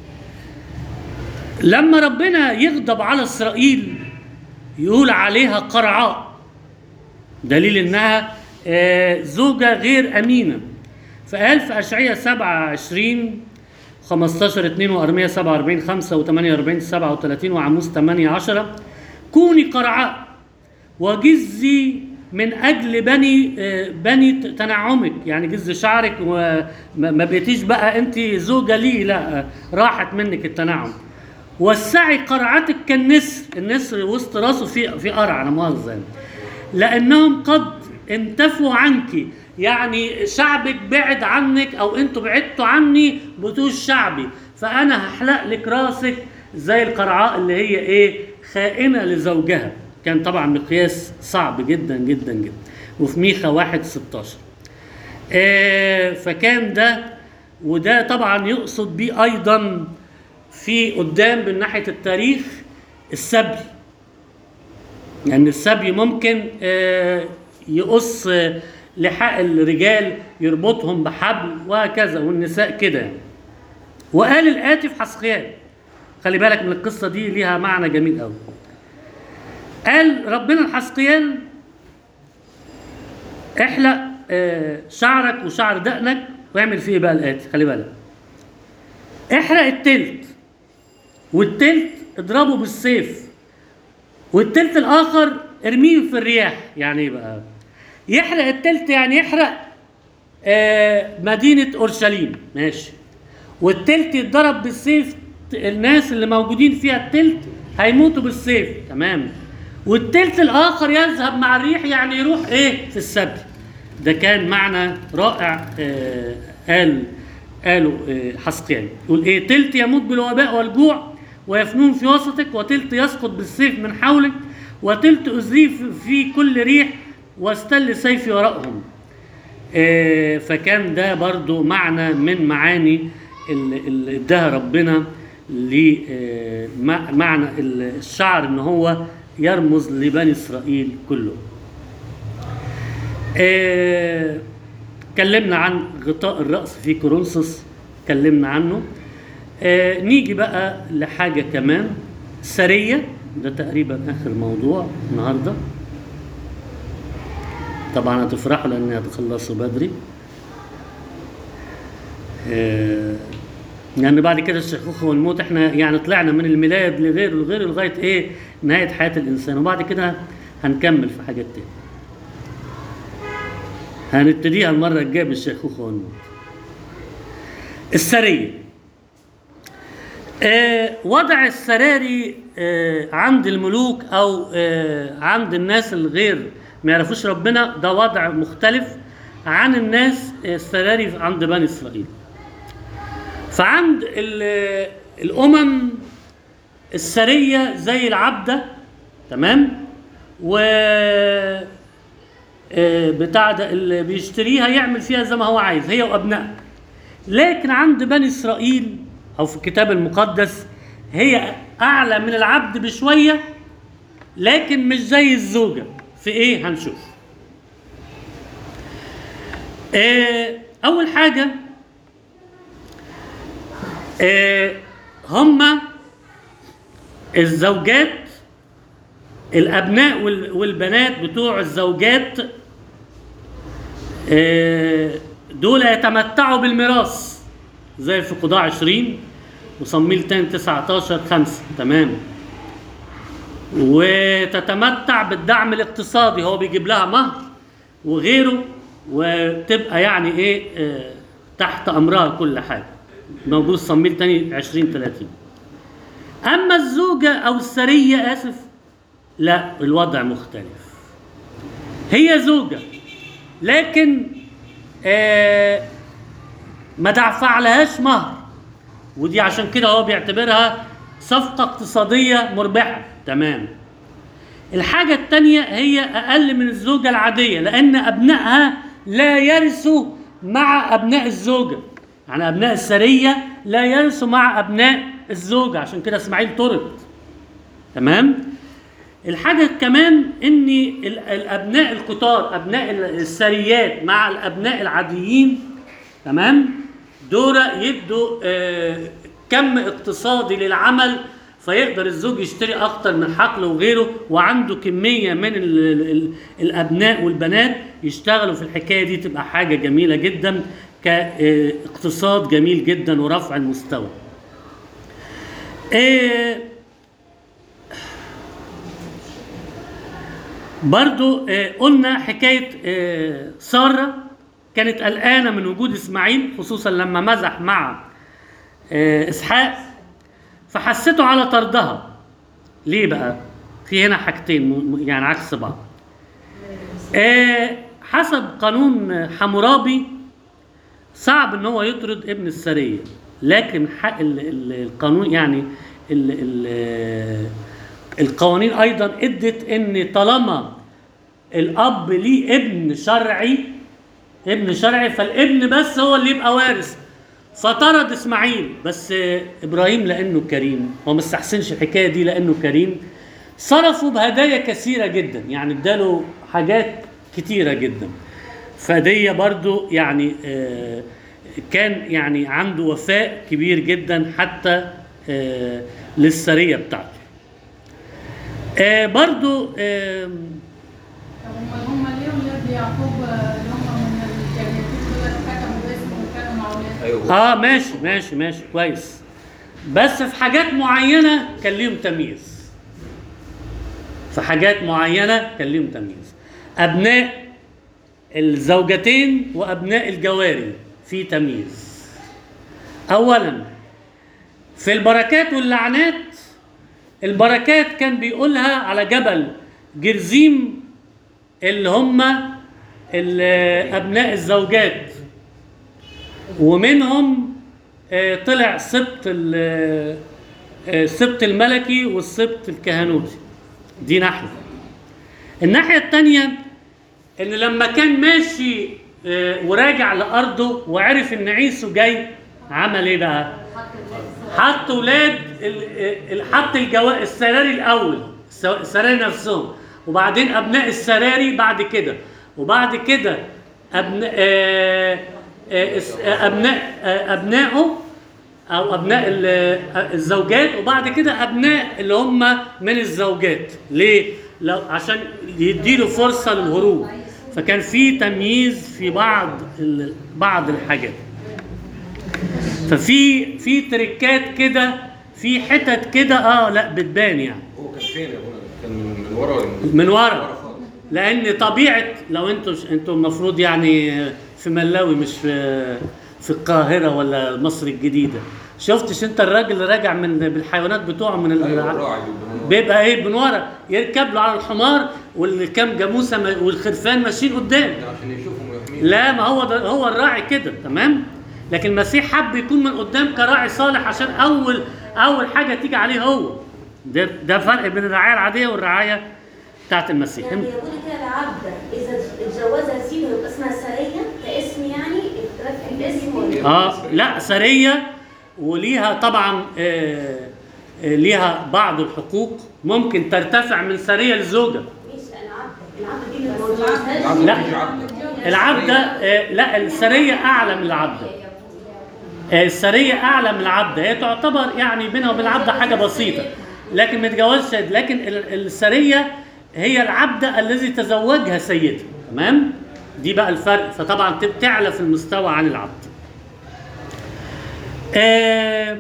لما ربنا يغضب على اسرائيل يقول عليها قرعاء، دليل انها آه زوجة غير امينة. فقال في اشعياء سبعة وعشرين خمستاشر اتنين وارميا سبعة واربعين خمسة وثمانية واربعين سبعة وثلاثين وعموس ثمانية عشرة: كوني قرعاء وجزي من اجل بني آه، بني تنعمك، يعني جز شعرك وما ما بقيتيش بقى انت زوجه لي، لا آه، راحت منك التنعم. وسعي قرعتك كالنسر، النسر وسط راسه في في قرع، لا مؤاخذه يعني. لانهم قد انتفوا عنك، يعني شعبك بعد عنك او انتوا بعدتوا عني بطول شعبي، فانا هحلق لك راسك زي القرعاء اللي هي ايه خائنه لزوجها. كان طبعا مقياس صعب جدا جدا جدا. وفي ميخا واحد ستاشر آه فكان ده، وده طبعا يقصد بيه ايضا في قدام من ناحيه التاريخ السبي، يعني السبي ممكن آه يقص آه لحاء الرجال يربطهم بحبل وهكذا، والنساء كده. وقال الآتي في حسقيال، خلي بالك من القصة دي ليها معنى جميل قوي. قال ربنا لحسقيال احلق آه شعرك وشعر دقنك، واعمل فيه بقى الآتي، خلي بالك. احرق التلت، والتلت اضربه بالسيف، والتلت الآخر ارميه في الرياح. يعني ايه بقى؟ يحرق التلت يعني يحرق آه مدينة أورشليم، ماشي، والتلت يتضرب بالسيف، الناس اللي موجودين فيها التلت هيموتوا بالسيف، تمام، والتلت الآخر يذهب مع الريح، يعني يروح ايه في السبي. ده كان معنى رائع آه قال قالوا آه حسقيال، يقول ايه؟ تلت يموت بالوباء والجوع ويفنون في وسطك، وتلت يسقط بالسيف من حولك، وتلت أزريه في كل ريح واستل سيفي وراءهم. آه فكان ده برضو معنى من معاني اللي اداها ربنا لمعنى الشعر، ان هو يرمز لبني اسرائيل كله. آه كلمنا عن غطاء الرأس في كورنثوس، كلمنا عنه. آه نيجي بقى لحاجة كمان، سرية، ده تقريبا آخر موضوع النهارده. طبعا هتفرحوا لأن هتخلصوا بدري. آه يعني بعد كده الشيخوخة والموت احنا يعني طلعنا من الميلاد لغيره لغيره لغاية ايه نهاية حياة الإنسان، وبعد كده هنكمل في حاجات تاني. هنبتديها المرة الجاية بالشيخوخة والموت. السرية، آه وضع السراري آه عند الملوك او آه عند الناس الغير ما يعرفوش ربنا، ده وضع مختلف عن الناس السراري عند بني اسرائيل. فعند الامم السريه زي العبده، تمام، و بتاع ده اللي بيشتريها يعمل فيها زي ما هو عايز، هي وابنائها. لكن عند بني اسرائيل او في الكتاب المقدس هي اعلى من العبد بشويه، لكن مش زي الزوجه. في ايه؟ هنشوف. آه اول حاجه آه هما الزوجات، الابناء والبنات بتوع الزوجات آه دول يتمتعوا بالميراث زي في قضاء عشرين وصمويل تاني تسعتاشر خمسة، تمام، وتتمتع بالدعم الاقتصادي، هو بيجيب لها مهر وغيره، وتبقى يعني ايه آه تحت امرها كل حاجه، موجود صمويل تاني عشرين ثلاثين. اما الزوجه او السريه، اسف، لا، الوضع مختلف. هي زوجه لكن آه ما دفع لهاش مهر، ودي عشان كده هو بيعتبرها صفقه اقتصاديه مربحه، تمام. الحاجه الثانيه هي اقل من الزوجه العاديه، لان ابنائها لا يرثوا مع ابناء الزوجه، يعني ابناء السريه لا يرثوا مع ابناء الزوجه، عشان كده اسماعيل طرد، تمام. الحاجه كمان ان الابناء الكتار، ابناء السريات مع الابناء العاديين، تمام، دول يدوا آه كم اقتصادي للعمل، فيقدر الزوج يشتري اكتر من حقله وغيره، وعنده كميه من ال ال الابناء والبنات يشتغلوا في الحكايه دي، تبقى حاجه جميله جدا كاقتصاد جميل جدا ورفع المستوى. برضو آه، قلنا حكاية آه، سارة كانت قلقانة من وجود إسماعيل، خصوصا لما مزح مع آه، إسحاق، فحسته على طردها. ليه بقى؟ في هنا حاجتين م- م- يعني عكس بعض. آه، حسب قانون حمورابي صعب ان هو يطرد ابن السرية، لكن حق ال- ال- القانون يعني ال ال القوانين ايضا ادت ان طالما الاب ليه ابن شرعي، ابن شرعي فالابن بس هو اللي يبقى وارث. فطرد اسماعيل، بس آه، ابراهيم لانه كريم، هو ما استحسنش الحكايه دي لانه كريم، صرفوا بهدايا كثيره جدا، يعني اداله حاجات كتيره جدا. فدي برضو يعني آه، كان يعني عنده وفاء كبير جدا حتى آه، للسريه بتاعته. آه، برضو آه، طب امال هم ليه ولاد يعقوب اللي هم من الجريتين دول كتبوا اسمه وكانوا مع اولاده؟ ايوه اه ماشي ماشي ماشي كويس، بس في حاجات معينه كان ليهم تمييز. في حاجات معينه كان ليهم تمييز. ابناء الزوجتين وابناء الجواري في تمييز. اولا في البركات واللعنات، البركات كان بيقولها على جبل جرزيم اللي هم ال- ابناء الزوجات، ومنهم آه، طلع سبط ال- آه، السبط الملكي والسبط الكهنوتي. دي ناحية. الناحية التانية ان لما كان ماشي آه، وراجع لأرضه وعرف ان عيسو جاي، عمل ايه بقى؟ حط ولاد ال- ال- حط الجوا... السراري الاول، الس- السراري نفسهم، وبعدين ابناء السراري بعد كده، وبعد كده ابناء آه، آه، اس- آه، ابناء آه، ابنائه او ابناء ال- آه، الزوجات، وبعد كده ابناء اللي هم من الزوجات. ليه؟ لو عشان يديله فرصه للهروب. فكان في تمييز في بعض ال- بعض الحاجات. ففي في تريكات كده، في حتت كده اه لا بتبان يعني هو كان فين يا ابونا؟ كان من من ورا ولا من من ورا. خالص؟ لان طبيعه، لو انتوا انتوا المفروض يعني في ملاوي مش في في القاهره ولا مصر الجديده، شفتش انت الراجل اللي راجع من بالحيوانات بتوعه من ال- ايوه الراعي بيبقى من ورا. بيبقى ايه من ورا، يركب له على الحمار والكام جاموسه ما- والخرفان ماشيين قدام. ده عشان يشوفهم ويحميهم. لا ما هو ده هو الراعي كده تمام، لكن المسيح حب يكون من قدام كراعي صالح عشان اول اول حاجه تيجي عليه هو. ده ده فرق بين الرعايه العاديه والرعايه بتاعت المسيح. يعني يقول كده العبده اذا اتجوزها سيده يبقى اسمها سريه كاسم، يعني اختلاف في الاسم ولا اه لا سريه، وليها طبعا آه آه ليها بعض الحقوق، ممكن ترتفع من سريه لزوجه. مش العبده؟ العبده دي اللي ما اتجوزهاش. العبد لا. مفيش عبد. العبده آه لا السريه اعلى من العبده. آه، السريه اعلى من العبده، هي تعتبر يعني بينها وبين العبده حاجه بسيطه، لكن ما تجوزش. لكن ال- السريه هي العبده الذي تزوجها سيدها، تمام؟ دي بقى الفرق، فطبعا تب- تعلى في المستوى عن العبد. آه،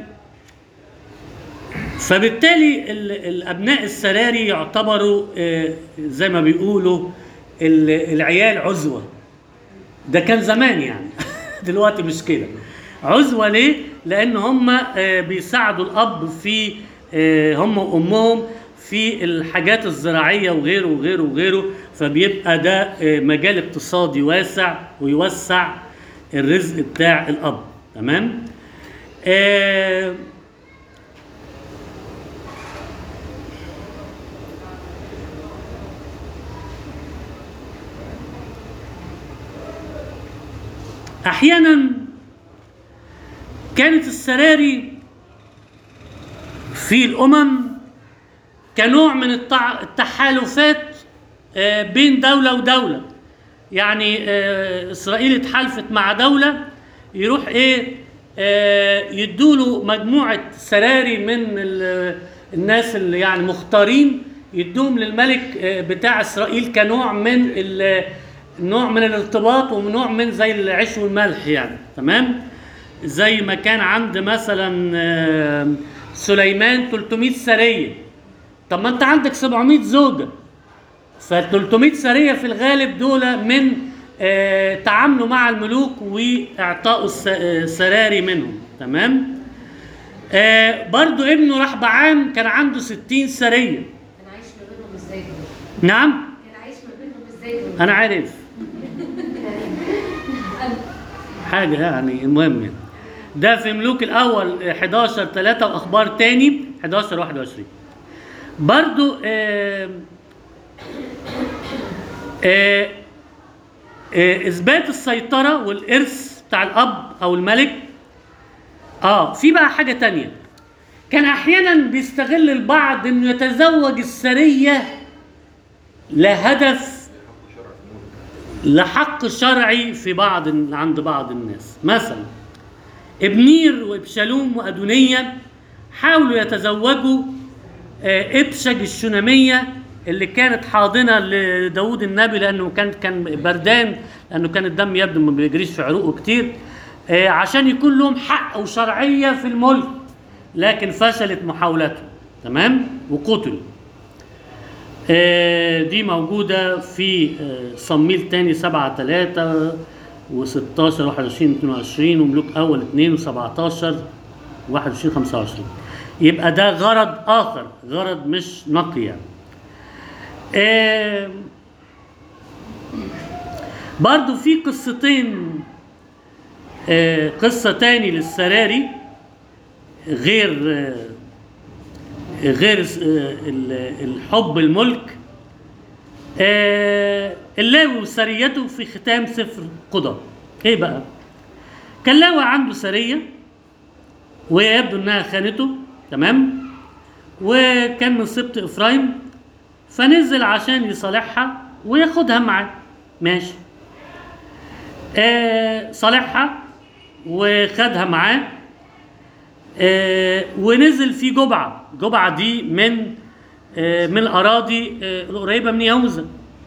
فبالتالي ال- الابناء السراري يعتبروا آه، زي ما بيقولوا ال- العيال عزوه. ده كان زمان يعني دلوقتي مش كده. عزوة ليه؟ لأن هم آه، بيساعدوا الأب في آه، هم وأمهم في الحاجات الزراعية وغيره وغيره وغيره، فبيبقى ده آه، مجال اقتصادي واسع ويوسع الرزق بتاع الأب، تمام؟ آه، أحيانا كانت السراري في الأمم كنوع من التع- التحالفات آه، بين دولة ودولة. يعني آه، إسرائيل اتحالفت مع دولة، يروح إيه آه، يدوله مجموعة سراري من ال- الناس اللي يعني مختارين، يدوهم للملك آه، بتاع إسرائيل كنوع من ال- نوع من الارتباط ونوع من زي العيش والملح يعني، تمام؟ زي ما كان عند مثلا آه، سليمان ثلاثمائة سرية. طب ما انت عندك سبعمائة زوجة، ف ثلاثمائة سريه في الغالب دول من آه تعاملوا مع الملوك واعطاء الس- آه، السراري منهم. تمام. آه برضو ابنه رحبعام كان عنده ستين سريه. كان عايش ما بينهم ازاي دول؟ نعم كان عايش ما بينهم ازاي دول؟ انا عارف حاجه يعني. المهم يعني ده في ملوك الاول احداشر ثلاثة واخبار تاني احداشر واحد وعشرين. برضو آه آه آه اثبات السيطره والارث بتاع الاب او الملك. اه في بقى حاجه تانية، كان احيانا بيستغل البعض انه يتزوج السريه لهدف لحق شرعي في بعض عند بعض الناس. مثلا ابنير وابشالوم وادونيه حاولوا يتزوجوا آه، ابشج الشناميه اللي كانت حاضنه لداود النبي، لانه كان كان بردان، لانه كان الدم يبدو ما بيجريش في عروقه كتير، آه، عشان يكون لهم حق وشرعيه في الملك، لكن فشلت محاولته. تمام. وقتلوا. آه، دي موجودة في آه، صمويل تاني سبعة ثلاثة وستاشر واحد وعشرين اتنين وعشرين وملوك أول اتنين وسبعتاشر واحد وعشرين خمسة وعشرين. يبقى ده غرض آخر، غرض مش نقي يعني. آه، برضو في قصتين، آه، قصة تاني للسراري غير آه، غير ال- الحب الملك. آه، اللاوي وسريته في ختام سفر قضاء. ايه بقى؟ كان لاوي عنده سريه ويبدو انها خانته. تمام. وكان من سبط افرايم، فنزل عشان يصالحها وياخدها معاه. ماشي. آه صالحها وخدها معاه. آه ونزل في جبعة. جبعة دي من آه من الأراضي آه القريبة من يهوذا.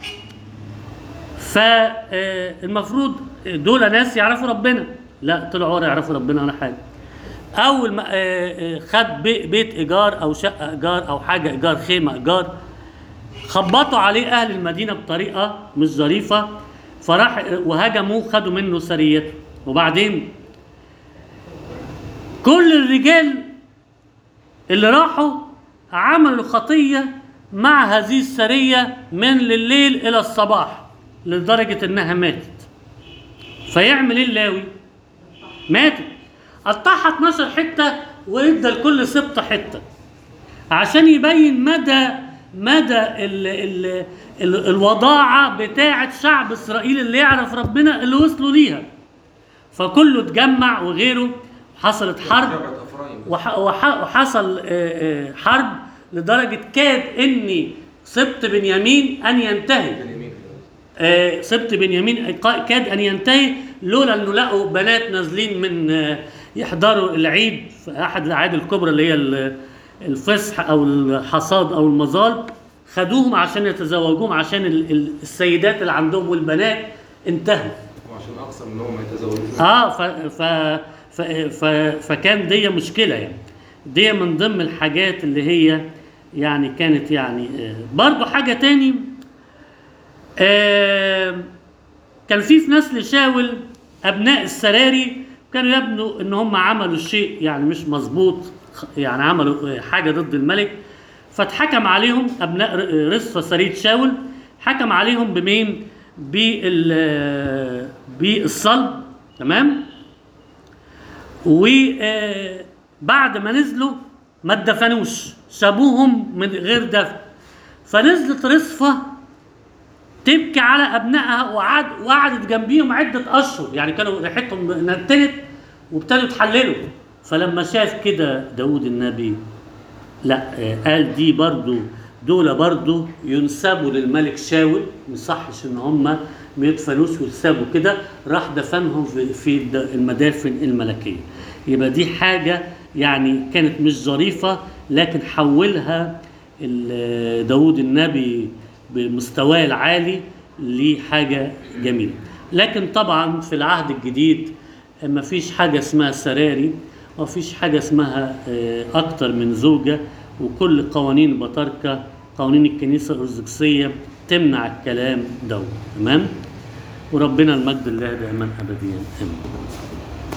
فالمفروض دول ناس يعرفوا ربنا، لا طلعوا ولا يعرفوا ربنا ولا حاجة. أول ما آه خد بي- بيت إيجار أو شقة إيجار أو حاجة إيجار، خيمة إيجار، خبطوا عليه أهل المدينة بطريقة مش ظريفة، فراح وهجموه، خدوا منه سريته. وبعدين كل الرجال اللي راحوا عملوا خطية مع هذه السرية من الليل إلى الصباح لدرجة إنها ماتت. فيعمل إيه اللاوي؟ ماتت. قطعها اتناشر حتة وإدى لكل سبط حتة عشان يبين مدى مدى ال ال ال الوضاعة بتاعة شعب إسرائيل اللي يعرف ربنا اللي وصلوا ليها. فكله اتجمع وغيره، حصلت حرب شجرة أفرايم. وح وح وحصل آه، آه، حرب لدرجة كاد إن سبط بنيامين أن ينتهي. اليمين. آه، سبط بنيامين قا- كاد أن ينتهي لولا أنه لقوا بنات نازلين من آه، يحضروا العيد في أحد الأعياد الكبرى اللي هي ال- الفصح أو الحصاد أو المظال، خدوهم عشان يتزوجوهم عشان ال- ال- السيدات اللي عندهم والبنات انتهوا. وعشان أقصى منهم ما يتزوجوش. اه ف ف ف ف فكان دي مشكله يعني. دي من ضمن الحاجات اللي هي يعني كانت يعني آه برضو حاجه تاني. آه كان في في نسل شاول ابناء السراري كانوا يبنوا ان هم عملوا شيء يعني مش مظبوط، يعني عملوا حاجه ضد الملك، فاتحكم عليهم ابناء رصفه سريه شاول، حكم عليهم بمين؟ بال بالصلب. تمام. وبعد ما نزلوا ما اتدفنوش، سابوهم من غير دفن. فنزلت رصفه تبكي على ابنائها وقعد وقعدت جنبيهم عده اشهر، يعني كانوا ريحتهم نتنت وابتدوا يتحللوا. فلما شاف كده داود النبي، لا آه، قال دي برضو دول برضو ينسبوا للملك شاول، ما يصحش ان هم ما يدفنوش ويتسابوا كده، راح دفنهم في في الد- المدافن الملكيه. يبقى دي حاجه يعني كانت مش ظريفه، لكن حولها ال- داود النبي بمستواه العالي لحاجه جميله. لكن طبعا في العهد الجديد ما فيش حاجه اسمها سراري، ما فيش حاجه اسمها آه، اكتر من زوجه، وكل قوانين البطاركه قوانين الكنيسه الارثوذكسيه تمنع الكلام ده. تمام. وربنا المجد الله دائما ابديا امين.